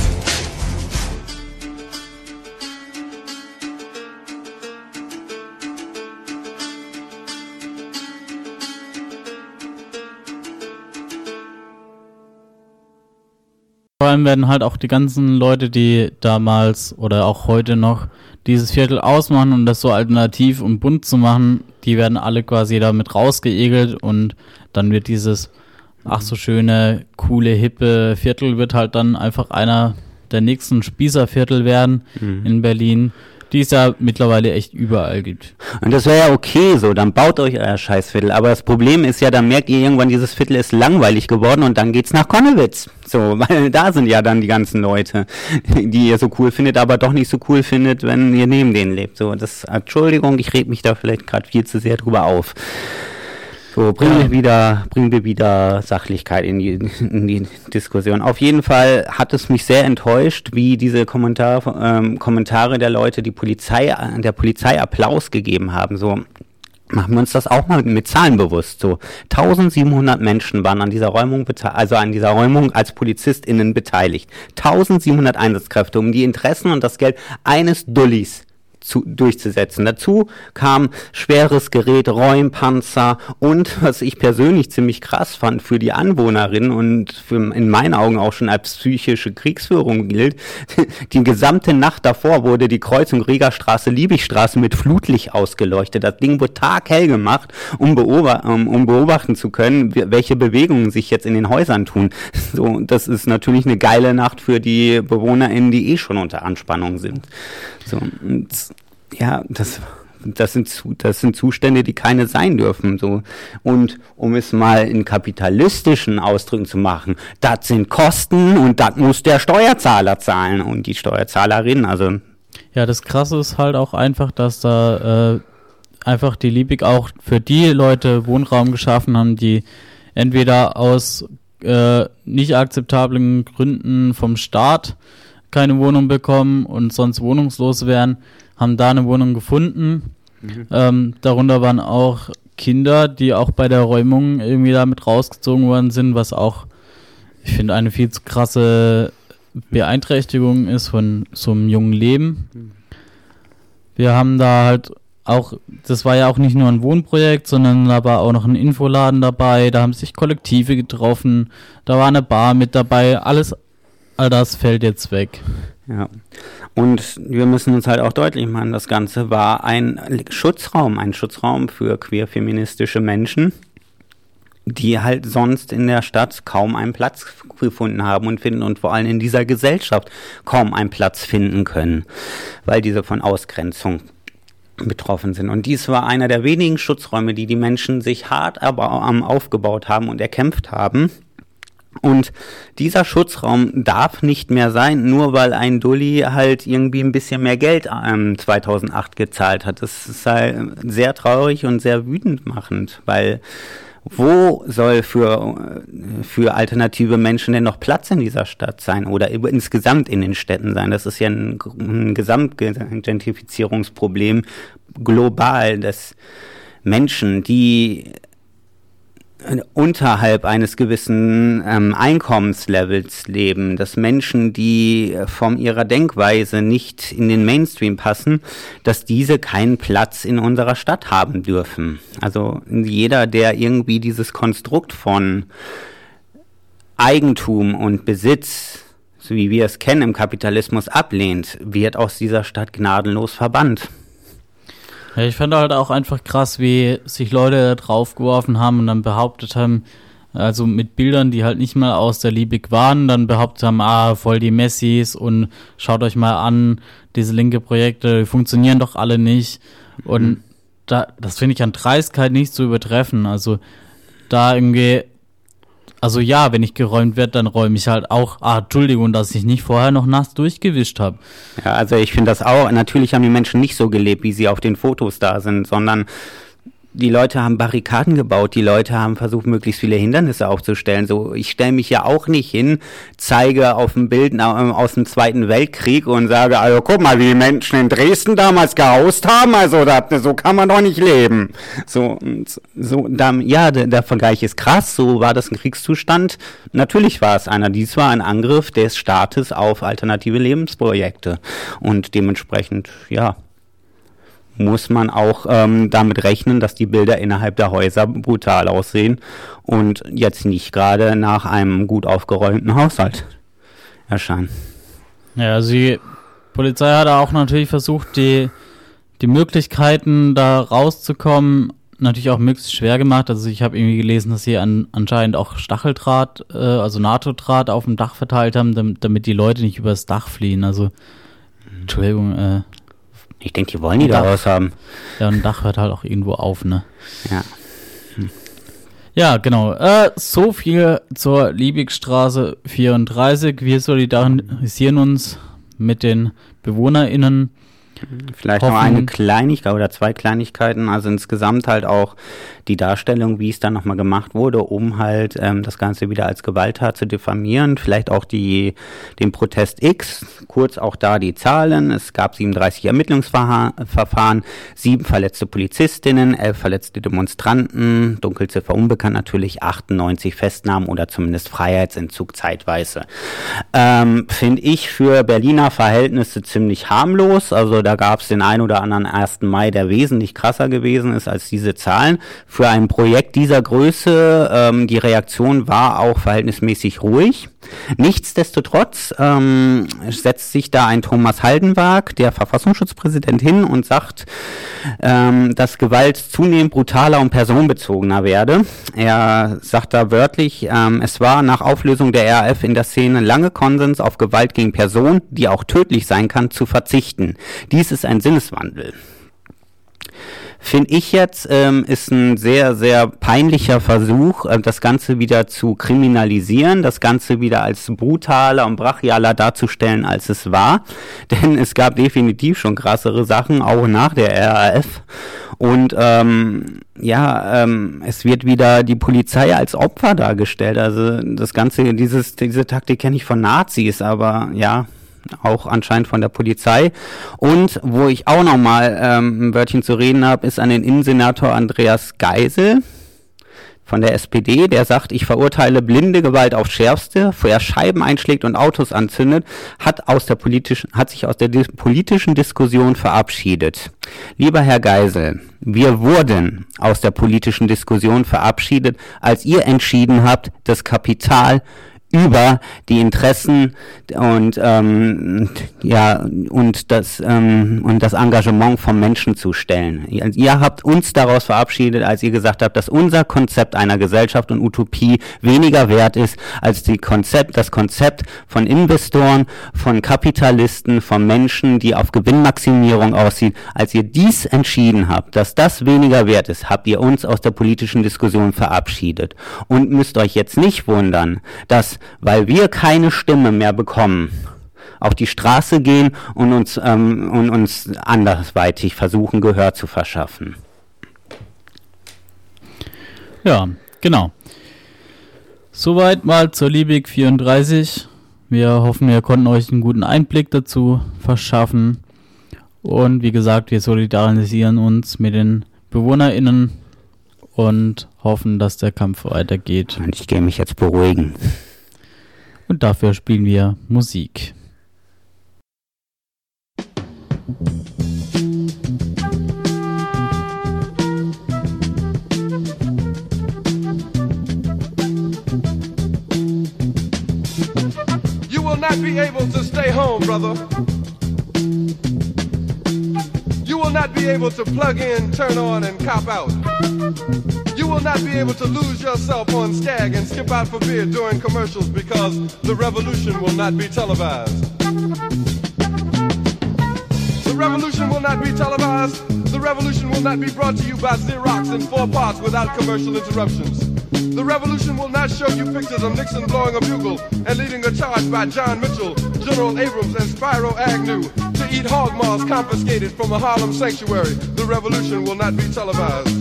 Speaker 2: Vor allem werden halt auch die ganzen Leute, die damals oder auch heute noch dieses Viertel ausmachen und das so alternativ und bunt zu machen, die werden alle quasi damit rausgeegelt und dann wird dieses ach so schöne, coole, hippe Viertel wird halt dann einfach einer der nächsten Spießerviertel werden mhm. in Berlin, die es ja mittlerweile echt überall gibt.
Speaker 5: Und das wäre ja okay so, dann baut euch euer Scheißviertel. Aber das Problem ist ja, dann merkt ihr irgendwann, dieses Viertel ist langweilig geworden und dann geht's nach Konnewitz. So, weil da sind ja dann die ganzen Leute, die ihr so cool findet, aber doch nicht so cool findet, wenn ihr neben denen lebt. So, das, Entschuldigung, ich reg mich da vielleicht gerade viel zu sehr drüber auf. So, bringen
Speaker 2: Ja.
Speaker 5: wir wieder, bringen wir wieder Sachlichkeit in die, in die Diskussion. Auf jeden Fall hat es mich sehr enttäuscht, wie diese Kommentar, ähm, Kommentare der Leute, die Polizei, der Polizei Applaus gegeben haben. So, machen wir uns das auch mal mit Zahlen bewusst. So, eintausendsiebenhundert Menschen waren an dieser Räumung, bete- also an dieser Räumung als PolizistInnen beteiligt. eintausendsiebenhundert Einsatzkräfte, um die Interessen und das Geld eines Dullis zu, durchzusetzen. Dazu kam schweres Gerät, Räumpanzer und, was ich persönlich ziemlich krass fand für die Anwohnerinnen und für, in meinen Augen auch schon als psychische Kriegsführung gilt, die gesamte Nacht davor wurde die Kreuzung Riegerstraße-Liebigstraße mit Flutlicht ausgeleuchtet. Das Ding wurde taghell gemacht, um, beobacht, um, um beobachten zu können, wie, welche Bewegungen sich jetzt in den Häusern tun. So, das ist natürlich eine geile Nacht für die BewohnerInnen, die eh schon unter Anspannung sind. So, und ja, das, das sind, das sind Zustände, die keine sein dürfen, so. Und um es mal in kapitalistischen Ausdrücken zu machen, das sind Kosten und das muss der Steuerzahler zahlen und die Steuerzahlerin, also.
Speaker 2: Ja, das Krasse ist halt auch einfach, dass da äh, einfach die Liebig auch für die Leute Wohnraum geschaffen haben, die entweder aus äh, nicht akzeptablen Gründen vom Staat keine Wohnung bekommen und sonst wohnungslos wären, haben da eine Wohnung gefunden. Mhm. Ähm, darunter waren auch Kinder, die auch bei der Räumung irgendwie damit rausgezogen worden sind, was auch, ich finde, eine viel zu krasse Beeinträchtigung ist von so einem jungen Leben. Mhm. Wir haben da halt auch, das war ja auch nicht nur ein Wohnprojekt, sondern da war auch noch ein Infoladen dabei, da haben sich Kollektive getroffen, da war eine Bar mit dabei, alles, all das fällt jetzt weg.
Speaker 5: Ja, und wir müssen uns halt auch deutlich machen, das Ganze war ein Schutzraum, ein Schutzraum für queer-feministische Menschen, die halt sonst in der Stadt kaum einen Platz gefunden haben und finden und vor allem in dieser Gesellschaft kaum einen Platz finden können, weil diese von Ausgrenzung betroffen sind. Und dies war einer der wenigen Schutzräume, die die Menschen sich hart aber aufgebaut haben und erkämpft haben. Und dieser Schutzraum darf nicht mehr sein, nur weil ein Dulli halt irgendwie ein bisschen mehr Geld ähm, zweitausendacht gezahlt hat. Das ist halt sehr traurig und sehr wütend machend, weil wo soll für, für alternative Menschen denn noch Platz in dieser Stadt sein oder insgesamt in den Städten sein? Das ist ja ein, ein Gesamtgentrifizierungsproblem global, dass Menschen, die unterhalb eines gewissen ähm, Einkommenslevels leben, dass Menschen, die von ihrer Denkweise nicht in den Mainstream passen, dass diese keinen Platz in unserer Stadt haben dürfen. Also jeder, der irgendwie dieses Konstrukt von Eigentum und Besitz, so wie wir es kennen im Kapitalismus, ablehnt, wird aus dieser Stadt gnadenlos verbannt.
Speaker 2: Ja, ich fand halt auch einfach krass, wie sich Leute draufgeworfen haben und dann behauptet haben, also mit Bildern, die halt nicht mal aus der Liebig waren, dann behauptet haben, ah, voll die Messis und schaut euch mal an, diese linke Projekte, die funktionieren doch alle nicht. Und mhm. da, das finde ich an Dreistheit nicht zu übertreffen. Also da irgendwie, also ja, wenn ich geräumt werde, dann räume ich halt auch, ah, Entschuldigung, dass ich nicht vorher noch nass durchgewischt habe.
Speaker 5: Ja, also ich finde das auch, natürlich haben die Menschen nicht so gelebt, wie sie auf den Fotos da sind, sondern die Leute haben Barrikaden gebaut, die Leute haben versucht, möglichst viele Hindernisse aufzustellen. So, ich stelle mich ja auch nicht hin, zeige auf dem Bild aus dem Zweiten Weltkrieg und sage, also guck mal, wie die Menschen in Dresden damals gehaust haben, also da, so kann man doch nicht leben. So, so, da, ja, der, der Vergleich ist krass, so war das ein Kriegszustand. Natürlich war es einer, dies war ein Angriff des Staates auf alternative Lebensprojekte und dementsprechend, ja, muss man auch ähm, damit rechnen, dass die Bilder innerhalb der Häuser brutal aussehen und jetzt nicht gerade nach einem gut aufgeräumten Haushalt erscheinen.
Speaker 2: Ja, also die Polizei hat auch natürlich versucht, die, die Möglichkeiten da rauszukommen, natürlich auch möglichst schwer gemacht. Also ich habe irgendwie gelesen, dass sie an, anscheinend auch Stacheldraht, äh, also NATO-Draht auf dem Dach verteilt haben, damit, damit die Leute nicht übers Dach fliehen. Also, Entschuldigung, äh,
Speaker 5: ich denke, die wollen die da raus haben.
Speaker 2: Ja, ein Dach hört halt auch irgendwo auf, ne?
Speaker 5: Ja. Hm.
Speaker 2: Ja, genau. Äh, so viel zur Liebigstraße vierunddreißig. Wir solidarisieren uns mit den BewohnerInnen.
Speaker 5: Vielleicht
Speaker 2: hoffen,
Speaker 5: noch eine Kleinigkeit oder zwei Kleinigkeiten, also insgesamt halt auch die Darstellung, wie es dann nochmal gemacht wurde, um halt ähm, das Ganze wieder als Gewalttat zu diffamieren, vielleicht auch die den Protest X, kurz auch da die Zahlen, es gab siebenunddreißig Ermittlungsverfahren, sieben verletzte Polizistinnen, elf verletzte Demonstranten, Dunkelziffer unbekannt natürlich, achtundneunzig Festnahmen oder zumindest Freiheitsentzug zeitweise. Ähm, finde ich für Berliner Verhältnisse ziemlich harmlos, also da gab es den ein oder anderen ersten Mai, der wesentlich krasser gewesen ist als diese Zahlen. Für ein Projekt dieser Größe, ähm, die Reaktion war auch verhältnismäßig ruhig. Nichtsdestotrotz ähm, setzt sich da ein Thomas Haldenwag, der Verfassungsschutzpräsident, hin und sagt, ähm, dass Gewalt zunehmend brutaler und personenbezogener werde. Er sagt da wörtlich, ähm, es war nach Auflösung der R A F in der Szene lange Konsens, auf Gewalt gegen Personen, die auch tödlich sein kann, zu verzichten. Dies ist ein Sinneswandel. Finde ich jetzt, ähm, ist ein sehr, sehr peinlicher Versuch, äh, das Ganze wieder zu kriminalisieren, das Ganze wieder als brutaler und brachialer darzustellen, als es war. Denn es gab definitiv schon krassere Sachen, auch nach der R A F. Und ähm, ja, ähm, es wird wieder die Polizei als Opfer dargestellt. Also das Ganze, dieses, diese Taktik kenne ich von Nazis, aber ja, auch anscheinend von der Polizei. Und wo ich auch nochmal ähm, ein Wörtchen zu reden habe, ist an den Innensenator Andreas Geisel von der S P D, der sagt, ich verurteile blinde Gewalt aufs Schärfste, wer Scheiben einschlägt und Autos anzündet, hat aus der politischen, hat sich aus der dis- politischen Diskussion verabschiedet. Lieber Herr Geisel, wir wurden aus der politischen Diskussion verabschiedet, als ihr entschieden habt, das Kapital über die Interessen und ähm, ja und das ähm, und das Engagement vom Menschen zu stellen. Ihr, ihr habt uns daraus verabschiedet, als ihr gesagt habt, dass unser Konzept einer Gesellschaft und Utopie weniger wert ist als die Konzept, das Konzept von Investoren, von Kapitalisten, von Menschen, die auf Gewinnmaximierung aussieht. Als ihr dies entschieden habt, dass das weniger wert ist, habt ihr uns aus der politischen Diskussion verabschiedet. Und müsst euch jetzt nicht wundern, dass, weil wir keine Stimme mehr bekommen, auf die Straße gehen und uns, ähm, und uns andersweitig versuchen, Gehör zu verschaffen.
Speaker 2: Ja, genau. Soweit mal zur Liebig vierunddreißig. Wir hoffen, wir konnten euch einen guten Einblick dazu verschaffen. Und wie gesagt, wir solidarisieren uns mit den BewohnerInnen und hoffen, dass der Kampf weitergeht.
Speaker 5: Und ich gehe mich jetzt beruhigen.
Speaker 2: Und dafür spielen wir Musik.
Speaker 10: You will not be able to stay home, brother. You will not be able to plug in, turn on, and cop out. You will not be able to lose yourself on Skag and skip out for beer during commercials because the revolution will not be televised. The revolution will not be televised. The revolution will not be brought to you by Xerox in four parts without commercial interruptions. The revolution will not show you pictures of Nixon blowing a bugle and leading a charge by John Mitchell, General Abrams, and Spyro Agnew to eat hog maws confiscated from a Harlem sanctuary. The revolution will not be televised.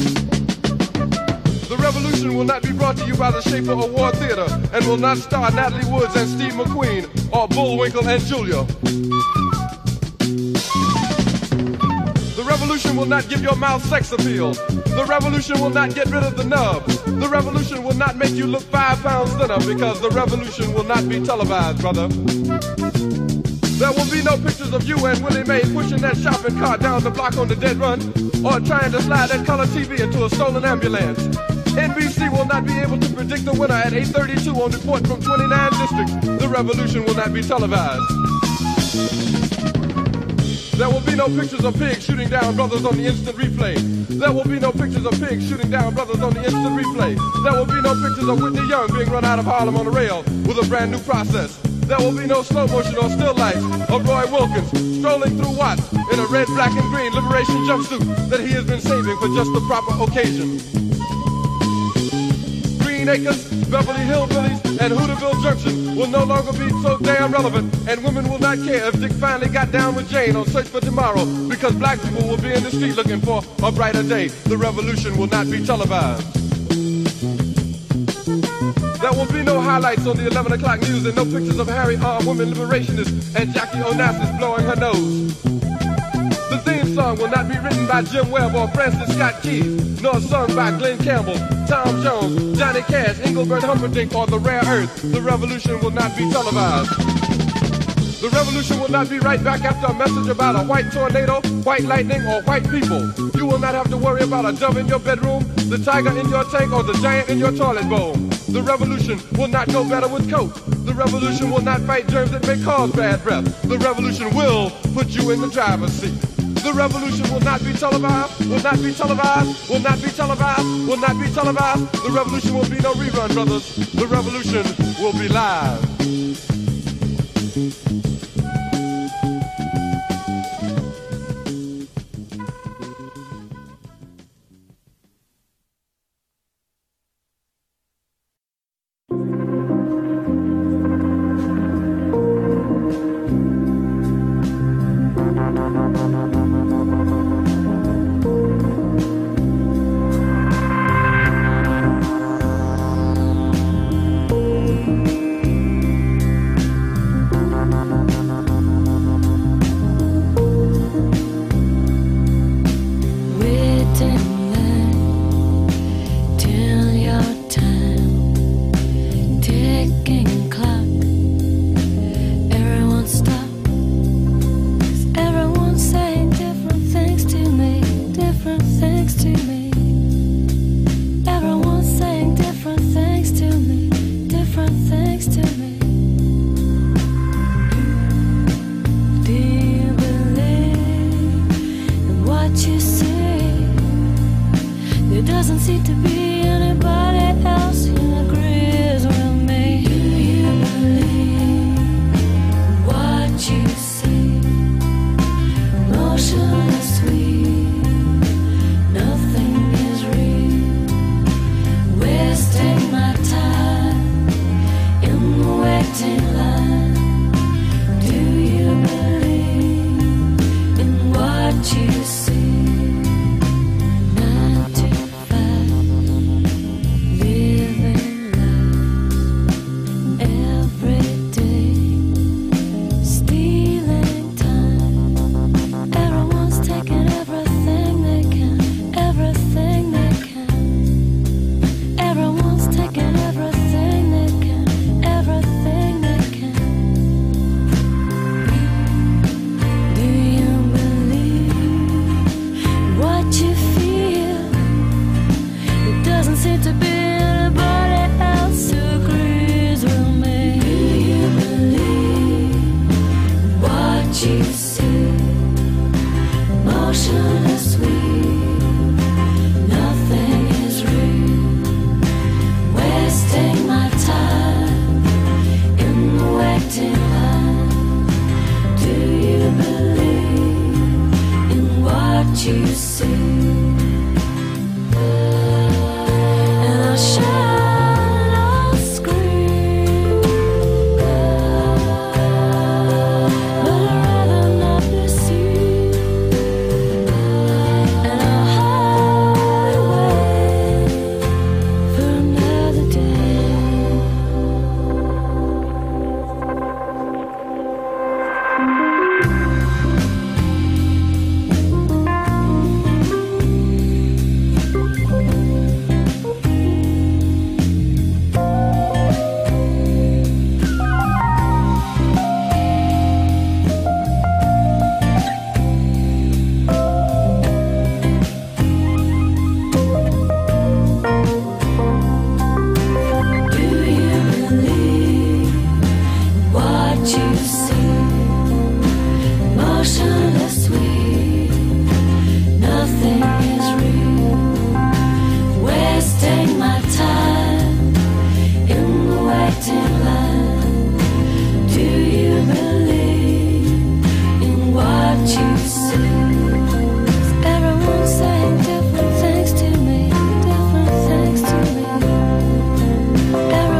Speaker 10: The revolution will not be brought to you by the Schaefer Award Theater and will not star Natalie Woods and Steve McQueen or Bullwinkle and Julia. The revolution will not give your mouth sex appeal. The revolution will not get rid of the nub. The revolution will not make you look five pounds thinner because the revolution will not be televised, brother. There will be no pictures of you and Willie Mae pushing that shopping cart down the block on the dead run or trying to slide that color T V into a stolen ambulance. N B C will not be able to predict the winner at eight thirty-two on report from twenty-nine districts. The revolution will not be televised. There will be no pictures of pigs shooting down brothers on the instant replay. There will be no pictures of pigs shooting down brothers on the instant replay. There will be no pictures of Whitney Young being run out of Harlem on a rail with a brand new process. There will be no slow motion or still lights of Roy Wilkins strolling through Watts in a red, black, and green liberation jumpsuit that he has been saving for just the proper occasion. Green Acres, Beverly Hillbillies and Hooterville Junction will no longer be so damn relevant, and women will not care if Dick finally got down with Jane on Search for Tomorrow, because black people will be in the street looking for a brighter day. The revolution will not be televised. There will be no highlights on the eleven o'clock news and no pictures of Harry R. women liberationists and Jackie Onassis blowing her nose. The theme song will not be written by Jim Webb or Francis Scott Keys, nor sung by Glenn Campbell, Tom Jones, Johnny Cash, Engelbert Humperdinck, or The Rare Earth. The revolution will not be televised. The revolution will not be right back after a message about a white tornado, white lightning, or white people. You will not have to worry about a dove in your bedroom, the tiger in your tank, or the giant in your toilet bowl. The revolution will not go better with Coke. The revolution will not fight germs that may cause bad breath. The revolution will put you in the driver's seat. The revolution will not be televised, will not be televised, will not be televised, will not be televised. The revolution will be no rerun, brothers. The revolution will be live.
Speaker 11: Everyone's saying different things to me, different things to me.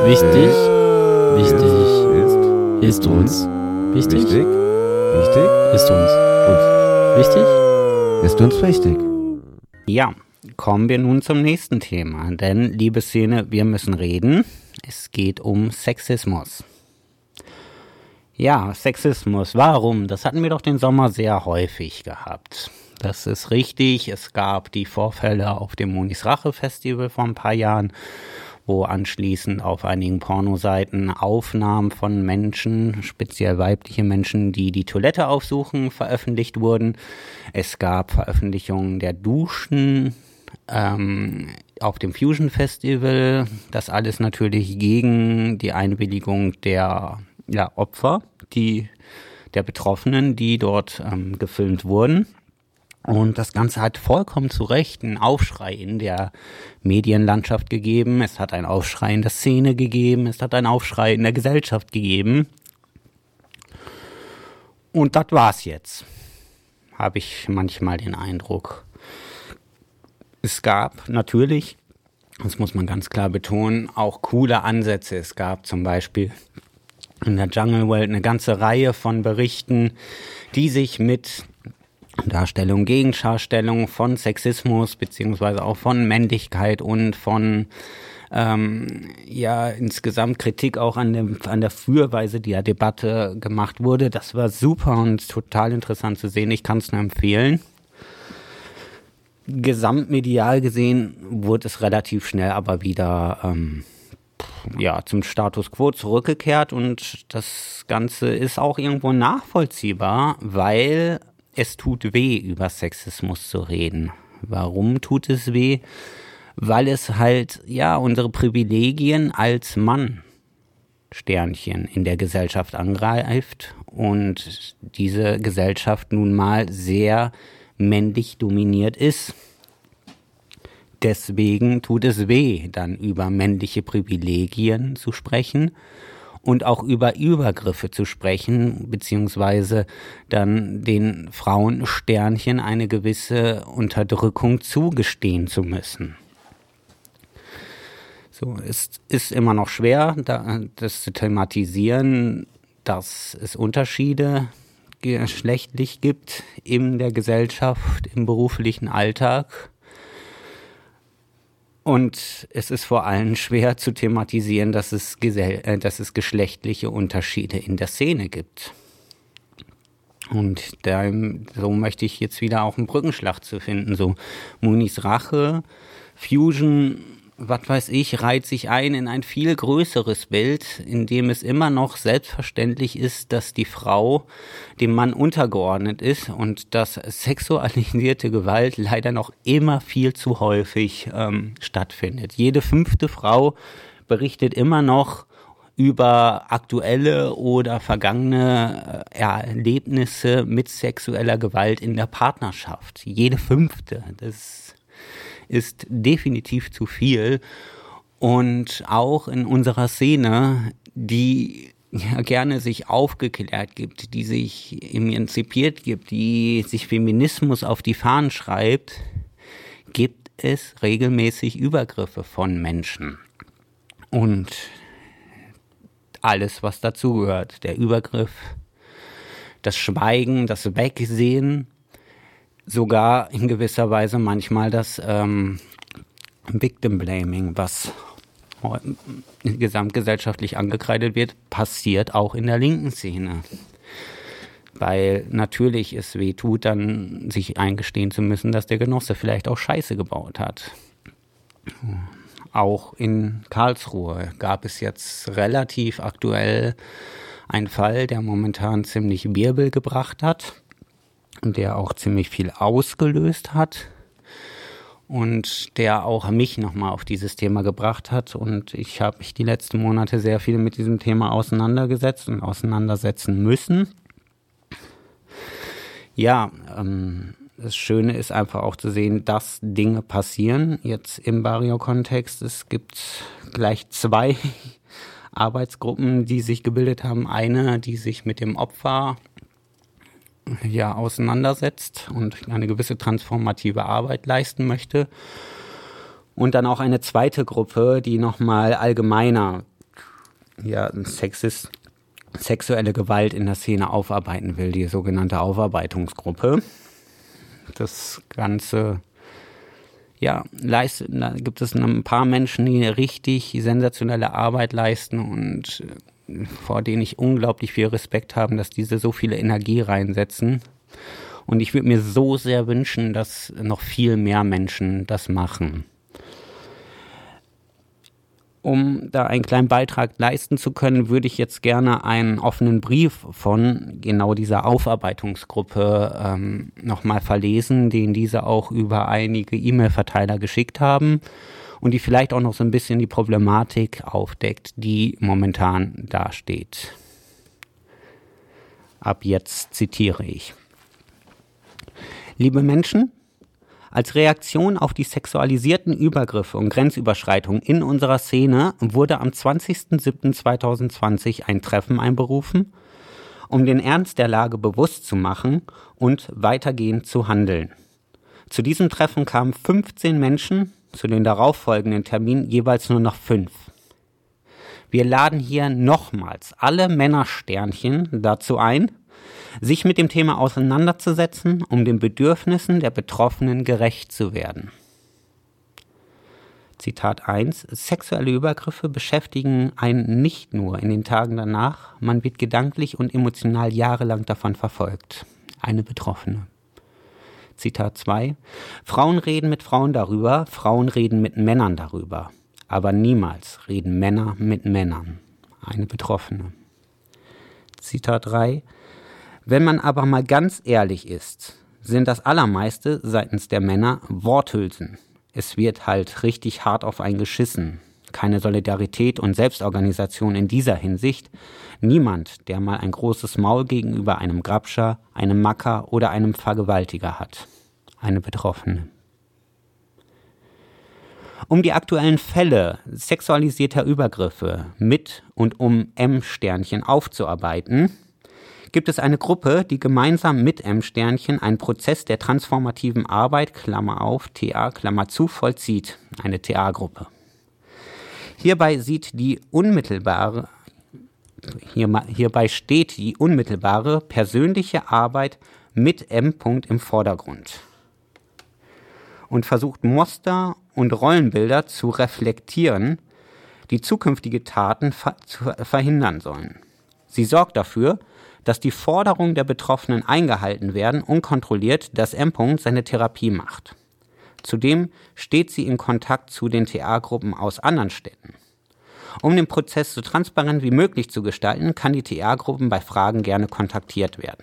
Speaker 2: Wichtig. Wichtig.
Speaker 3: Ist.
Speaker 2: Ist uns. Wichtig.
Speaker 3: Wichtig. Wichtig.
Speaker 2: Ist uns.
Speaker 3: Uns.
Speaker 2: Wichtig.
Speaker 3: Ist uns wichtig.
Speaker 5: Ja, kommen wir nun zum nächsten Thema. Denn, liebe Szene, wir müssen reden. Es geht um Sexismus. Ja, Sexismus. Warum? Das hatten wir doch den Sommer sehr häufig gehabt. Das ist richtig. Es gab die Vorfälle auf dem Monis Rache Festival vor ein paar Jahren, wo anschließend auf einigen Pornoseiten Aufnahmen von Menschen, speziell weibliche Menschen, die die Toilette aufsuchen, veröffentlicht wurden. Es gab Veröffentlichungen der Duschen ähm, auf dem Fusion Festival. Das alles natürlich gegen die Einwilligung der ja, Opfer, die, der Betroffenen, die dort ähm, gefilmt wurden. Und das Ganze hat vollkommen zu Recht einen Aufschrei in der Medienlandschaft gegeben. Es hat einen Aufschrei in der Szene gegeben. Es hat einen Aufschrei in der Gesellschaft gegeben. Und das war's jetzt, habe ich manchmal den Eindruck. Es gab natürlich, das muss man ganz klar betonen, auch coole Ansätze. Es gab zum Beispiel in der Jungle World eine ganze Reihe von Berichten, die sich mit Darstellung, Gegendarstellung von Sexismus beziehungsweise auch von Männlichkeit und von ähm, ja insgesamt Kritik auch an dem an der Führweise der Debatte gemacht wurde. Das war super und total interessant zu sehen. Ich kann es nur empfehlen. Gesamtmedial gesehen wurde es relativ schnell aber wieder ähm, ja, zum Status quo zurückgekehrt und das Ganze ist auch irgendwo nachvollziehbar, weil es tut weh, über Sexismus zu reden. Warum tut es weh? Weil es halt, ja, unsere Privilegien als Mann, Sternchen, in der Gesellschaft angreift und diese Gesellschaft nun mal sehr männlich dominiert ist. Deswegen tut es weh, dann über männliche Privilegien zu sprechen und auch über Übergriffe zu sprechen, beziehungsweise dann den Frauensternchen eine gewisse Unterdrückung zugestehen zu müssen. So, es ist immer noch schwer, das zu thematisieren, dass es Unterschiede geschlechtlich gibt in der Gesellschaft, im beruflichen Alltag. Und es ist vor allem schwer zu thematisieren, dass es, gesell- äh, dass es geschlechtliche Unterschiede in der Szene gibt. Und da, so möchte ich jetzt wieder auch einen Brückenschlag zu finden. So Monis Rache, Fusion, was weiß ich, reiht sich ein in ein viel größeres Bild, in dem es immer noch selbstverständlich ist, dass die Frau dem Mann untergeordnet ist und dass sexualisierte Gewalt leider noch immer viel zu häufig ähm, stattfindet. Jede fünfte Frau berichtet immer noch über aktuelle oder vergangene äh, Erlebnisse mit sexueller Gewalt in der Partnerschaft. Jede fünfte, das ist definitiv zu viel und auch in unserer Szene, die ja gerne sich aufgeklärt gibt, die sich emanzipiert gibt, die sich Feminismus auf die Fahnen schreibt, gibt es regelmäßig Übergriffe von Menschen und alles, was dazugehört, der Übergriff, das Schweigen, das Wegsehen, sogar in gewisser Weise manchmal das ähm, Victim Blaming, was gesamtgesellschaftlich angekreidet wird, passiert auch in der linken Szene. Weil natürlich es weh tut, dann sich eingestehen zu müssen, dass der Genosse vielleicht auch Scheiße gebaut hat. Auch in Karlsruhe gab es jetzt relativ aktuell einen Fall, der momentan ziemlich Wirbel gebracht hat. Der auch ziemlich viel ausgelöst hat und der auch mich nochmal auf dieses Thema gebracht hat. Und ich habe mich die letzten Monate sehr viel mit diesem Thema auseinandergesetzt und auseinandersetzen müssen. Ja, ähm, das Schöne ist einfach auch zu sehen, dass Dinge passieren. Jetzt im Barrio-Kontext, es gibt gleich zwei Arbeitsgruppen, die sich gebildet haben. Eine, die sich mit dem Opfer ja auseinandersetzt und eine gewisse transformative Arbeit leisten möchte. Und dann auch eine zweite Gruppe, die nochmal allgemeiner ja, Sexist, sexuelle Gewalt in der Szene aufarbeiten will, die sogenannte Aufarbeitungsgruppe. Das Ganze, ja, leist, da gibt es ein paar Menschen, die richtig sensationelle Arbeit leisten und vor denen ich unglaublich viel Respekt habe, dass diese so viele Energie reinsetzen. Und ich würde mir so sehr wünschen, dass noch viel mehr Menschen das machen. Um da einen kleinen Beitrag leisten zu können, würde ich jetzt gerne einen offenen Brief von genau dieser Aufarbeitungsgruppe ähm, nochmal verlesen, den diese auch über einige E-Mail-Verteiler geschickt haben und die vielleicht auch noch so ein bisschen die Problematik aufdeckt, die momentan dasteht. Ab jetzt zitiere ich. Liebe Menschen, als Reaktion auf die sexualisierten Übergriffe und Grenzüberschreitungen in unserer Szene wurde am zwanzigsten siebten zweitausendzwanzig ein Treffen einberufen, um den Ernst der Lage bewusst zu machen und weitergehend zu handeln. Zu diesem Treffen kamen fünfzehn Menschen, zu den darauffolgenden Terminen jeweils nur noch fünf. Wir laden hier nochmals alle Männersternchen dazu ein, sich mit dem Thema auseinanderzusetzen, um den Bedürfnissen der Betroffenen gerecht zu werden. Zitat eins. Sexuelle Übergriffe beschäftigen einen nicht nur in den Tagen danach, man wird gedanklich und emotional jahrelang davon verfolgt. Eine Betroffene. Zitat zwei. Frauen reden mit Frauen darüber, Frauen reden mit Männern darüber. Aber niemals reden Männer mit Männern. Eine Betroffene. Zitat drei. Wenn man aber mal ganz ehrlich ist, sind das allermeiste seitens der Männer Worthülsen. Es wird halt richtig hart auf einen geschissen. Keine Solidarität und Selbstorganisation in dieser Hinsicht. Niemand, der mal ein großes Maul gegenüber einem Grabscher, einem Macker oder einem Vergewaltiger hat. Eine Betroffene. Um die aktuellen Fälle sexualisierter Übergriffe mit und um M-Sternchen aufzuarbeiten, gibt es eine Gruppe, die gemeinsam mit M-Sternchen einen Prozess der transformativen Arbeit, Klammer auf, T A, Klammer zu, vollzieht. Eine T A-Gruppe. Hierbei sieht die unmittelbare, hier, hierbei steht die unmittelbare persönliche Arbeit mit M. im Vordergrund und versucht Muster und Rollenbilder zu reflektieren, die zukünftige Taten ver- verhindern sollen. Sie sorgt dafür, dass die Forderungen der Betroffenen eingehalten werden und kontrolliert, dass M. seine Therapie macht. Zudem steht sie in Kontakt zu den T A-Gruppen aus anderen Städten. Um den Prozess so transparent wie möglich zu gestalten, kann die T A-Gruppen bei Fragen gerne kontaktiert werden.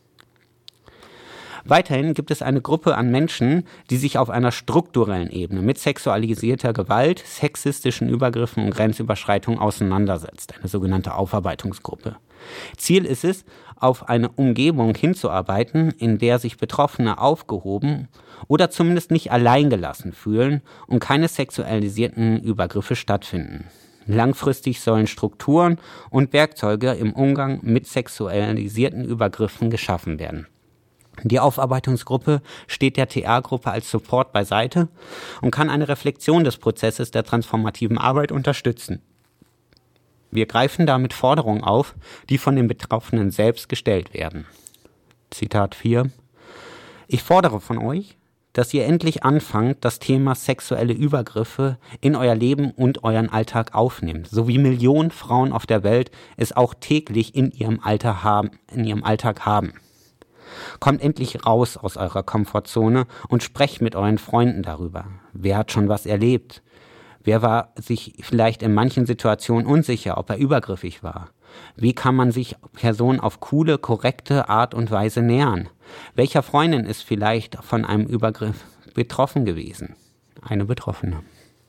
Speaker 5: Weiterhin gibt es eine Gruppe an Menschen, die sich auf einer strukturellen Ebene mit sexualisierter Gewalt, sexistischen Übergriffen und Grenzüberschreitungen auseinandersetzt, eine sogenannte Aufarbeitungsgruppe. Ziel ist es, auf eine Umgebung hinzuarbeiten, in der sich Betroffene aufgehoben oder zumindest nicht alleingelassen fühlen und keine sexualisierten Übergriffe stattfinden. Langfristig sollen Strukturen und Werkzeuge im Umgang mit sexualisierten Übergriffen geschaffen werden. Die Aufarbeitungsgruppe steht der T A-Gruppe als Support beiseite und kann eine Reflexion des Prozesses der transformativen Arbeit unterstützen. Wir greifen damit Forderungen auf, die von den Betroffenen selbst gestellt werden. Zitat vier. Ich fordere von euch, dass ihr endlich anfangt, das Thema sexuelle Übergriffe in euer Leben und euren Alltag aufnehmt, so wie Millionen Frauen auf der Welt es auch täglich in ihrem Alter haben, in ihrem Alltag haben. Kommt endlich raus aus eurer Komfortzone und sprecht mit euren Freunden darüber. Wer hat schon was erlebt? Wer war sich vielleicht in manchen Situationen unsicher, ob er übergriffig war? Wie kann man sich Personen auf coole, korrekte Art und Weise nähern? Welcher Freundin ist vielleicht von einem Übergriff betroffen gewesen? Eine Betroffene.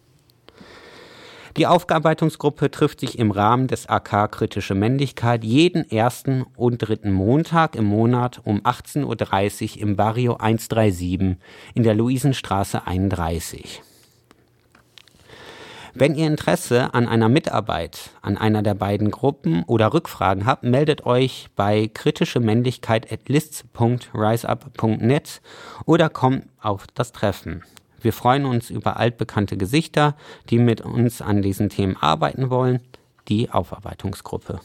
Speaker 5: Die Aufarbeitungsgruppe trifft sich im Rahmen des A K Kritische Männlichkeit jeden ersten und dritten Montag im Monat um achtzehn Uhr dreißig im Barrio hundertsiebenunddreißig in der Luisenstraße einunddreißig. Wenn ihr Interesse an einer Mitarbeit an einer der beiden Gruppen oder Rückfragen habt, meldet euch bei kritischemännlichkeit at lists punkt riseup punkt net oder kommt auf das Treffen. Wir freuen uns über altbekannte Gesichter, die mit uns an diesen Themen arbeiten wollen. die Aufarbeitungsgruppe.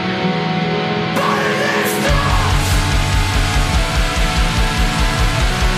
Speaker 7: But it is not!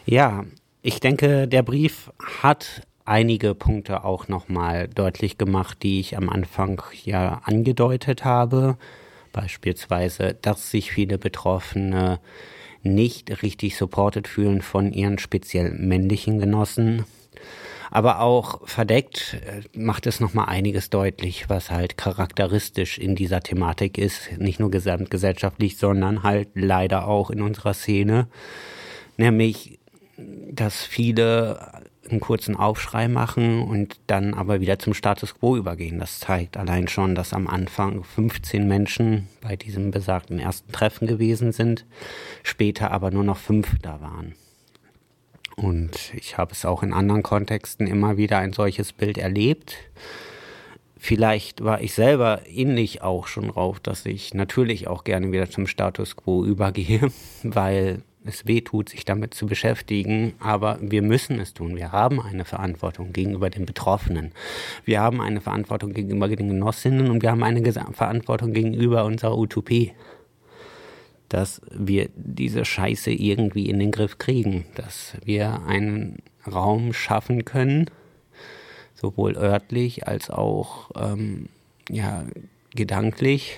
Speaker 5: Ja, ich denke, der Brief hat einige Punkte auch nochmal deutlich gemacht, die ich am Anfang ja angedeutet habe. Beispielsweise, dass sich viele Betroffene nicht richtig supported fühlen von ihren speziell männlichen Genossen. Aber auch verdeckt macht es nochmal einiges deutlich, was halt charakteristisch in dieser Thematik ist. Nicht nur gesamtgesellschaftlich, sondern halt leider auch in unserer Szene. Nämlich, dass viele einen kurzen Aufschrei machen und dann aber wieder zum Status quo übergehen. Das zeigt allein schon, dass am Anfang fünfzehn Menschen bei diesem besagten ersten Treffen gewesen sind, später aber nur noch fünf da waren. Und ich habe es auch in anderen Kontexten immer wieder ein solches Bild erlebt. Vielleicht war ich selber innerlich auch schon drauf, dass ich natürlich auch gerne wieder zum Status quo übergehe, weil es weh tut, sich damit zu beschäftigen, aber wir müssen es tun. Wir haben eine Verantwortung gegenüber den Betroffenen. Wir haben eine Verantwortung gegenüber den Genossinnen und wir haben eine Verantwortung gegenüber unserer Utopie, dass wir diese Scheiße irgendwie in den Griff kriegen, dass wir einen Raum schaffen können, sowohl örtlich als auch ähm, ja, gedanklich,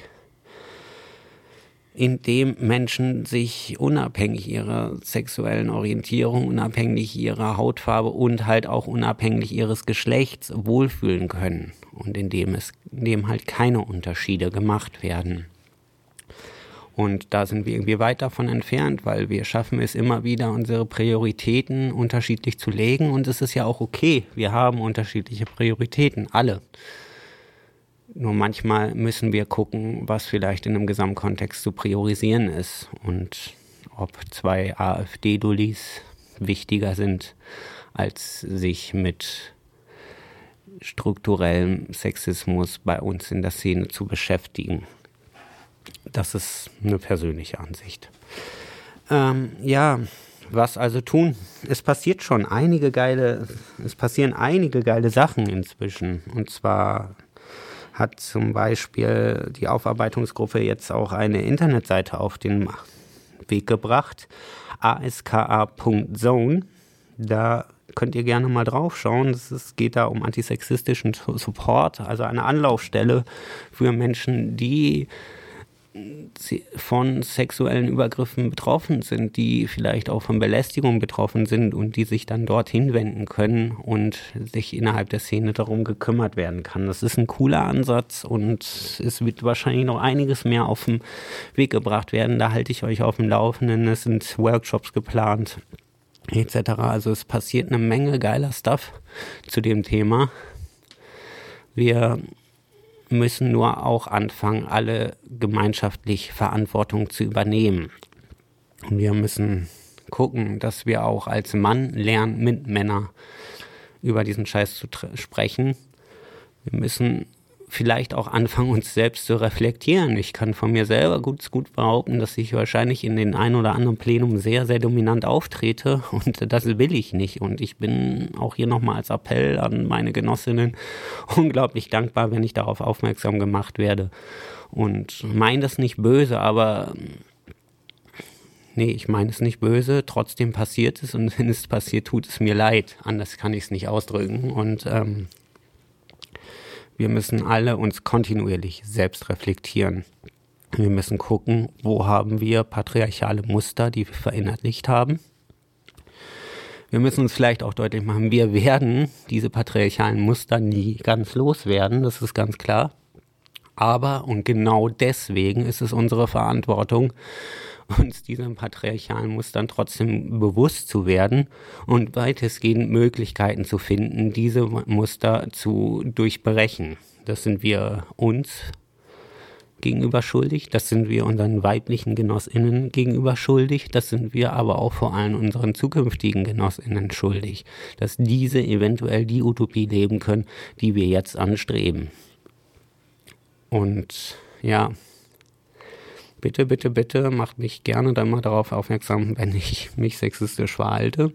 Speaker 5: in dem Menschen sich unabhängig ihrer sexuellen Orientierung, unabhängig ihrer Hautfarbe und halt auch unabhängig ihres Geschlechts wohlfühlen können und in dem es, in dem halt keine Unterschiede gemacht werden. Und da sind wir irgendwie weit davon entfernt, weil wir schaffen es immer wieder, unsere Prioritäten unterschiedlich zu legen und es ist ja auch okay, wir haben unterschiedliche Prioritäten, alle. Nur manchmal müssen wir gucken, was vielleicht in einem Gesamtkontext zu priorisieren ist und ob zwei AfD-Dullis wichtiger sind, als sich mit strukturellem Sexismus bei uns in der Szene zu beschäftigen. Das ist eine persönliche Ansicht. Ähm, ja, was also tun? Es passiert schon einige geile, es passieren einige geile Sachen inzwischen. Und zwar hat zum Beispiel die Aufarbeitungsgruppe jetzt auch eine Internetseite auf den Weg gebracht, a s k a punkt zone. Da könnt ihr gerne mal drauf schauen. Es geht da um antisexistischen Support, also eine Anlaufstelle für Menschen, die von sexuellen Übergriffen betroffen sind, die vielleicht auch von Belästigung betroffen sind und die sich dann dorthin wenden können und sich innerhalb der Szene darum gekümmert werden kann. Das ist ein cooler Ansatz und es wird wahrscheinlich noch einiges mehr auf den Weg gebracht werden. Da halte ich euch auf dem Laufenden. Es sind Workshops geplant et cetera. Also es passiert eine Menge geiler Stuff zu dem Thema. Wir müssen nur auch anfangen, alle gemeinschaftlich Verantwortung zu übernehmen. Und wir müssen gucken, dass wir auch als Mann lernen, mit Männern über diesen Scheiß zu tr- sprechen. Wir müssen vielleicht auch anfangen, uns selbst zu reflektieren. Ich kann von mir selber gut, gut behaupten, dass ich wahrscheinlich in den ein oder anderen Plenum sehr, sehr dominant auftrete und das will ich nicht. Und ich bin auch hier nochmal als Appell an meine Genossinnen unglaublich dankbar, wenn ich darauf aufmerksam gemacht werde. Und meine das nicht böse, aber nee, ich meine es nicht böse, trotzdem passiert es und wenn es passiert, tut es mir leid. Anders kann ich es nicht ausdrücken und ähm, wir müssen alle uns kontinuierlich selbst reflektieren. Wir müssen gucken, wo haben wir patriarchale Muster, die wir verinnerlicht haben. Wir müssen uns vielleicht auch deutlich machen, wir werden diese patriarchalen Muster nie ganz loswerden, das ist ganz klar. Aber, und genau deswegen ist es unsere Verantwortung, uns diesen patriarchalen Mustern trotzdem bewusst zu werden und weitestgehend Möglichkeiten zu finden, diese Muster zu durchbrechen. Das sind wir uns gegenüber schuldig, das sind wir unseren weiblichen GenossInnen gegenüber schuldig, das sind wir aber auch vor allem unseren zukünftigen GenossInnen schuldig, dass diese eventuell die Utopie leben können, die wir jetzt anstreben. Und ja, bitte, bitte, bitte macht mich gerne dann mal darauf aufmerksam, wenn ich mich sexistisch verhalte.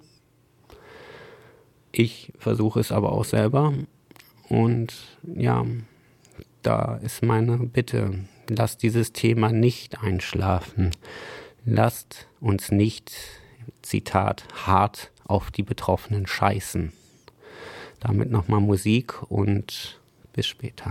Speaker 5: Ich versuche es aber auch selber. Und ja, da ist meine Bitte, lasst dieses Thema nicht einschlafen. Lasst uns nicht Zitat, hart auf die Betroffenen scheißen. Damit nochmal Musik und bis später.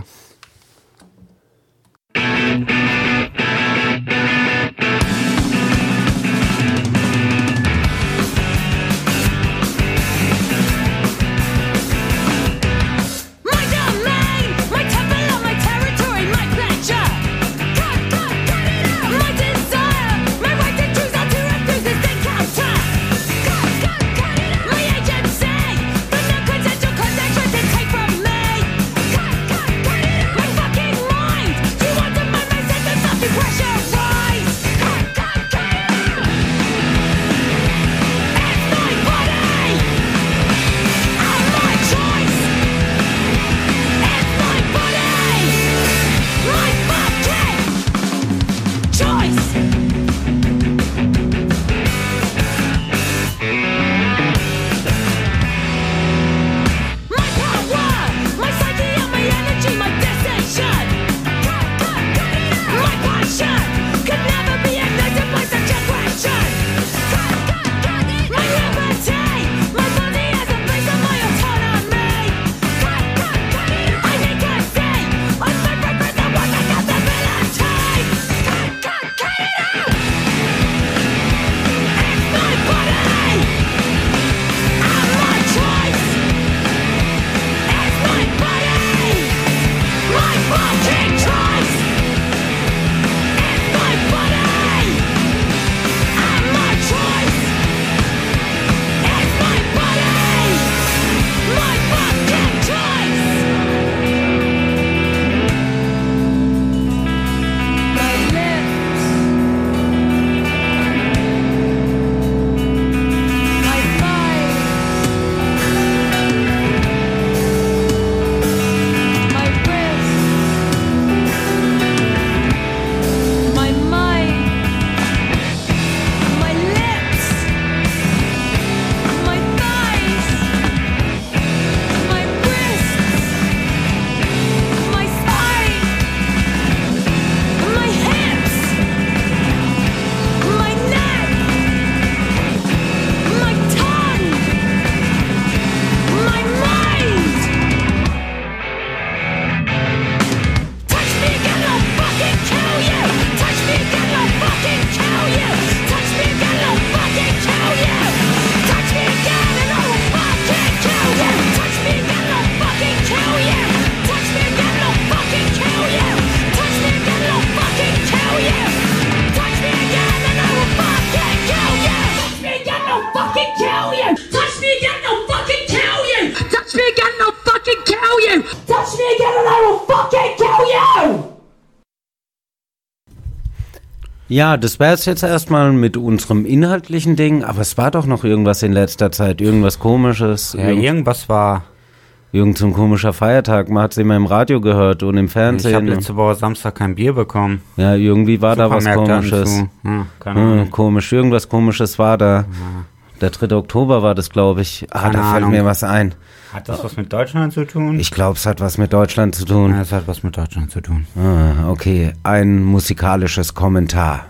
Speaker 3: Ja, das wäre es jetzt erstmal mit unserem inhaltlichen Ding, aber es war doch noch irgendwas in letzter Zeit, irgendwas Komisches.
Speaker 5: Ja, irgend- irgendwas war.
Speaker 3: Irgend so ein komischer Feiertag, man hat es immer im Radio gehört und im Fernsehen.
Speaker 5: Ich habe letzte Woche Samstag kein Bier bekommen.
Speaker 3: Ja, irgendwie war da was Komisches.
Speaker 5: Ja, keine Ahnung.
Speaker 3: Hm, komisch, irgendwas Komisches war da. Ja. Der dritte Oktober war das, glaube ich. Ah, keine da fällt Ahnung. mir was ein.
Speaker 5: Hat das was mit Deutschland zu tun?
Speaker 3: Ich glaube, es hat was mit Deutschland zu tun.
Speaker 5: Ja, es hat was mit Deutschland zu tun.
Speaker 3: Ah, okay, ein musikalisches Kommentar.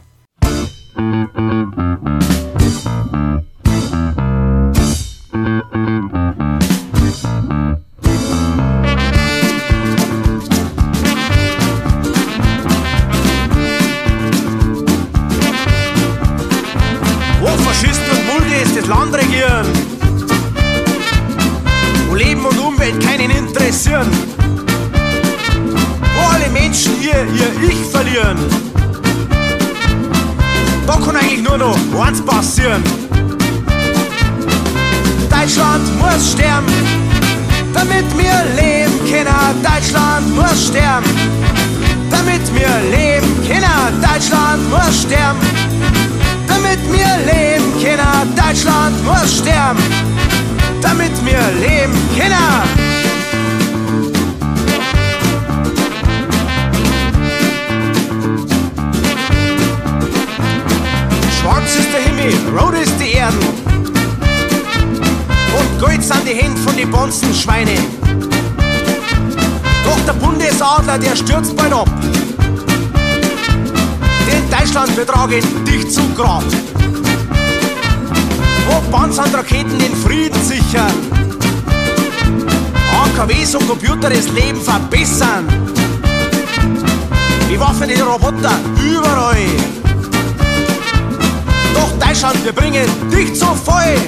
Speaker 11: Wo Faschisten und Multis das Land regieren, wo Leben und Umwelt keinen interessieren, wo alle Menschen ihr, ihr Ich verlieren, da kann eigentlich nur noch eins passieren. Deutschland muss sterben, damit wir leben können. Deutschland muss sterben, damit wir leben können. Deutschland muss sterben, damit wir leben können. Deutschland muss sterben, damit wir leben können. Schwarz ist der Himmel, rot ist die Erden und gold sind die Hände von den Bonzenschweine. Doch der Bundesadler, der stürzt bald ab, denn Deutschland betragen dicht zu Grab. wo Panzer und Raketen den Frieden sichern, A K Ws und Computer das Leben verbessern, bewaffnete Roboter überall. Doch Deutschland, wir bringen dich zu voll.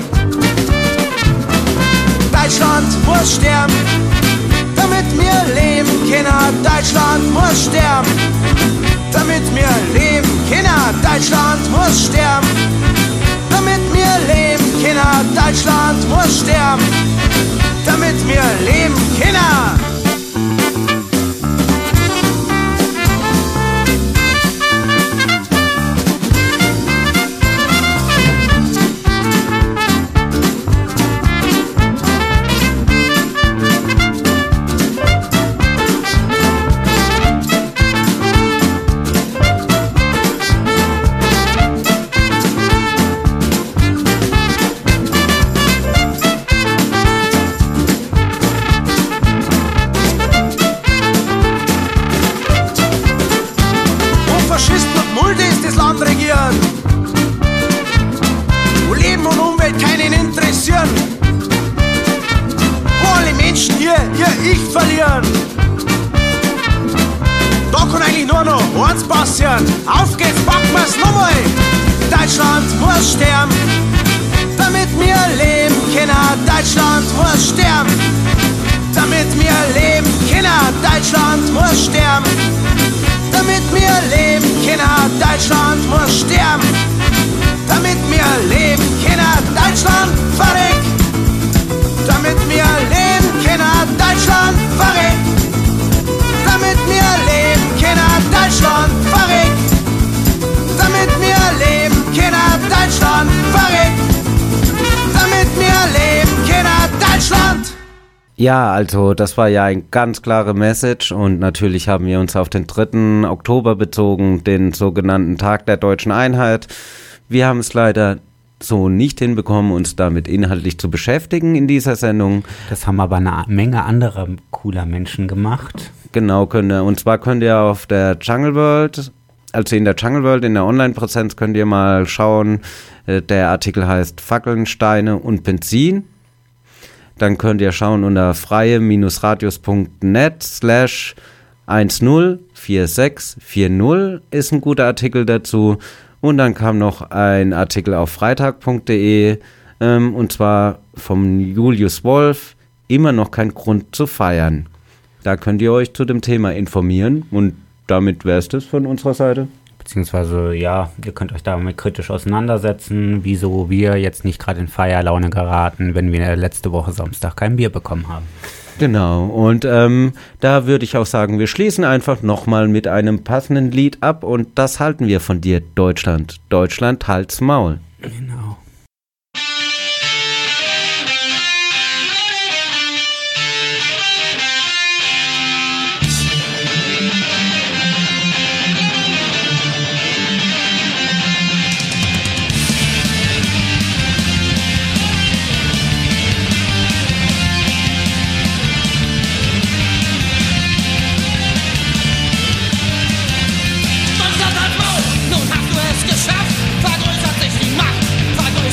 Speaker 11: Deutschland muss sterben, damit wir leben können. Deutschland muss sterben, damit wir leben können. Deutschland muss sterben, damit wir leben können. Deutschland muss sterben, damit wir leben können. Wo Leben und Umwelt keinen interessieren, wo alle Menschen hier ihr Ich verlieren. Da kann eigentlich nur noch eins passieren. Auf geht's, packen wir's nochmal. Deutschland muss sterben, damit wir leben können. Deutschland muss sterben, damit wir leben können. Deutschland muss sterben, damit wir leben können. Deutschland muss sterben, damit wir leben können. Deutschland verreckt, damit wir leben können. Deutschland verreckt, damit wir leben können. Deutschland verreckt, damit wir leben können. Deutschland verreckt, damit wir leben können. Deutschland.
Speaker 3: Ja, also das war ja eine ganz klare Message und natürlich haben wir uns auf den dritten Oktober bezogen, den sogenannten Tag der Deutschen Einheit. Wir haben es leider so nicht hinbekommen, uns damit inhaltlich zu beschäftigen in dieser Sendung.
Speaker 5: Das haben aber eine Menge anderer cooler Menschen gemacht.
Speaker 3: Genau, könnt ihr, und zwar könnt ihr auf der Jungle World, also in der Jungle World, in der Online-Präsenz könnt ihr mal schauen, der Artikel heißt Fackeln, Steine und Benzin. Dann könnt ihr schauen unter freie-radios.net slash eins null vier sechs vier null ist ein guter Artikel dazu. Und dann kam noch ein Artikel auf freitag punkt de ähm, und zwar vom Julius Wolf, immer noch kein Grund zu feiern. Da könnt ihr euch zu dem Thema informieren und damit wäre es das von unserer Seite.
Speaker 5: Beziehungsweise, ja, ihr könnt euch damit kritisch auseinandersetzen, wieso wir jetzt nicht gerade in Feierlaune geraten, wenn wir letzte Woche Samstag kein Bier bekommen haben.
Speaker 3: Genau, und ähm, da würde ich auch sagen, wir schließen einfach nochmal mit einem passenden Lied ab und das halten wir von dir, Deutschland. Deutschland, halt's Maul.
Speaker 5: Genau.
Speaker 7: Nun hast du es geschafft, vergrößert sich die Macht, vergrößert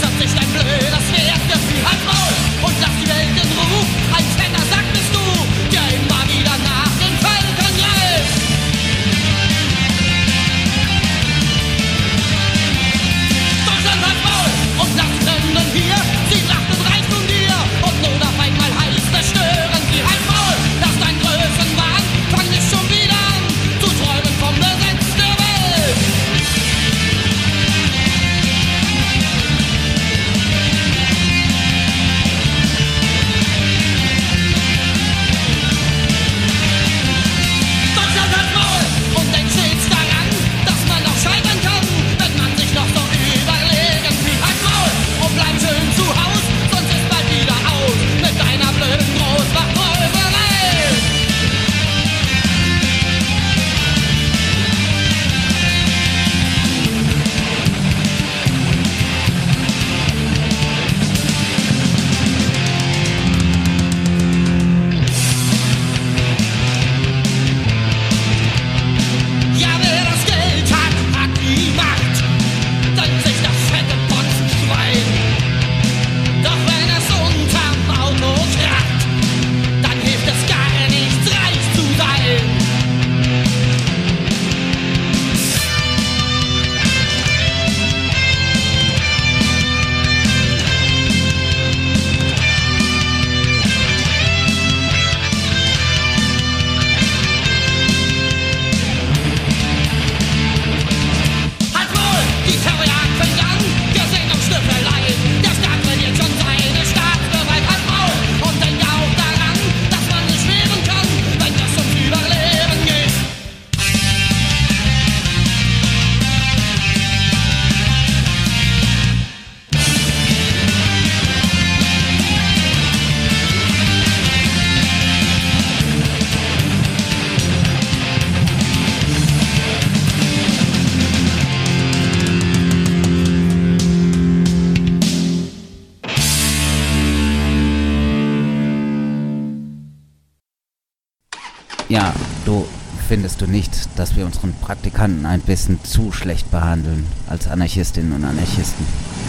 Speaker 4: Ja, du, findest du nicht, dass wir unseren Praktikanten ein bisschen zu schlecht behandeln als Anarchistinnen und Anarchisten?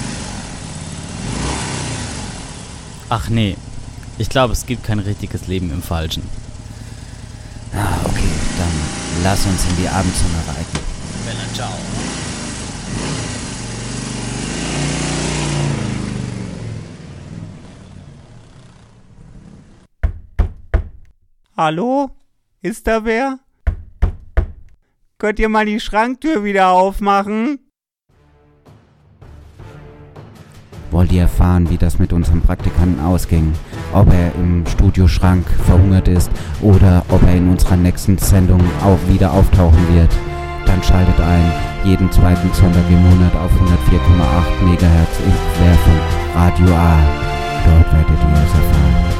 Speaker 2: Ach nee, ich glaube, es gibt kein richtiges Leben im Falschen.
Speaker 4: Ah, okay, dann lass uns in die Abendsonne reiten.
Speaker 2: Bella, ciao.
Speaker 5: Hallo? Ist da wer? Könnt ihr mal die Schranktür wieder aufmachen?
Speaker 4: Wollt ihr erfahren, wie das mit unserem Praktikanten ausging? Ob er im Studioschrank verhungert ist oder ob er in unserer nächsten Sendung auch wieder auftauchen wird? Dann schaltet ein, jeden zweiten Sonntag im Monat auf hundertvier Komma acht Megahertz im Querfunk Radio A. Dort werdet ihr es erfahren.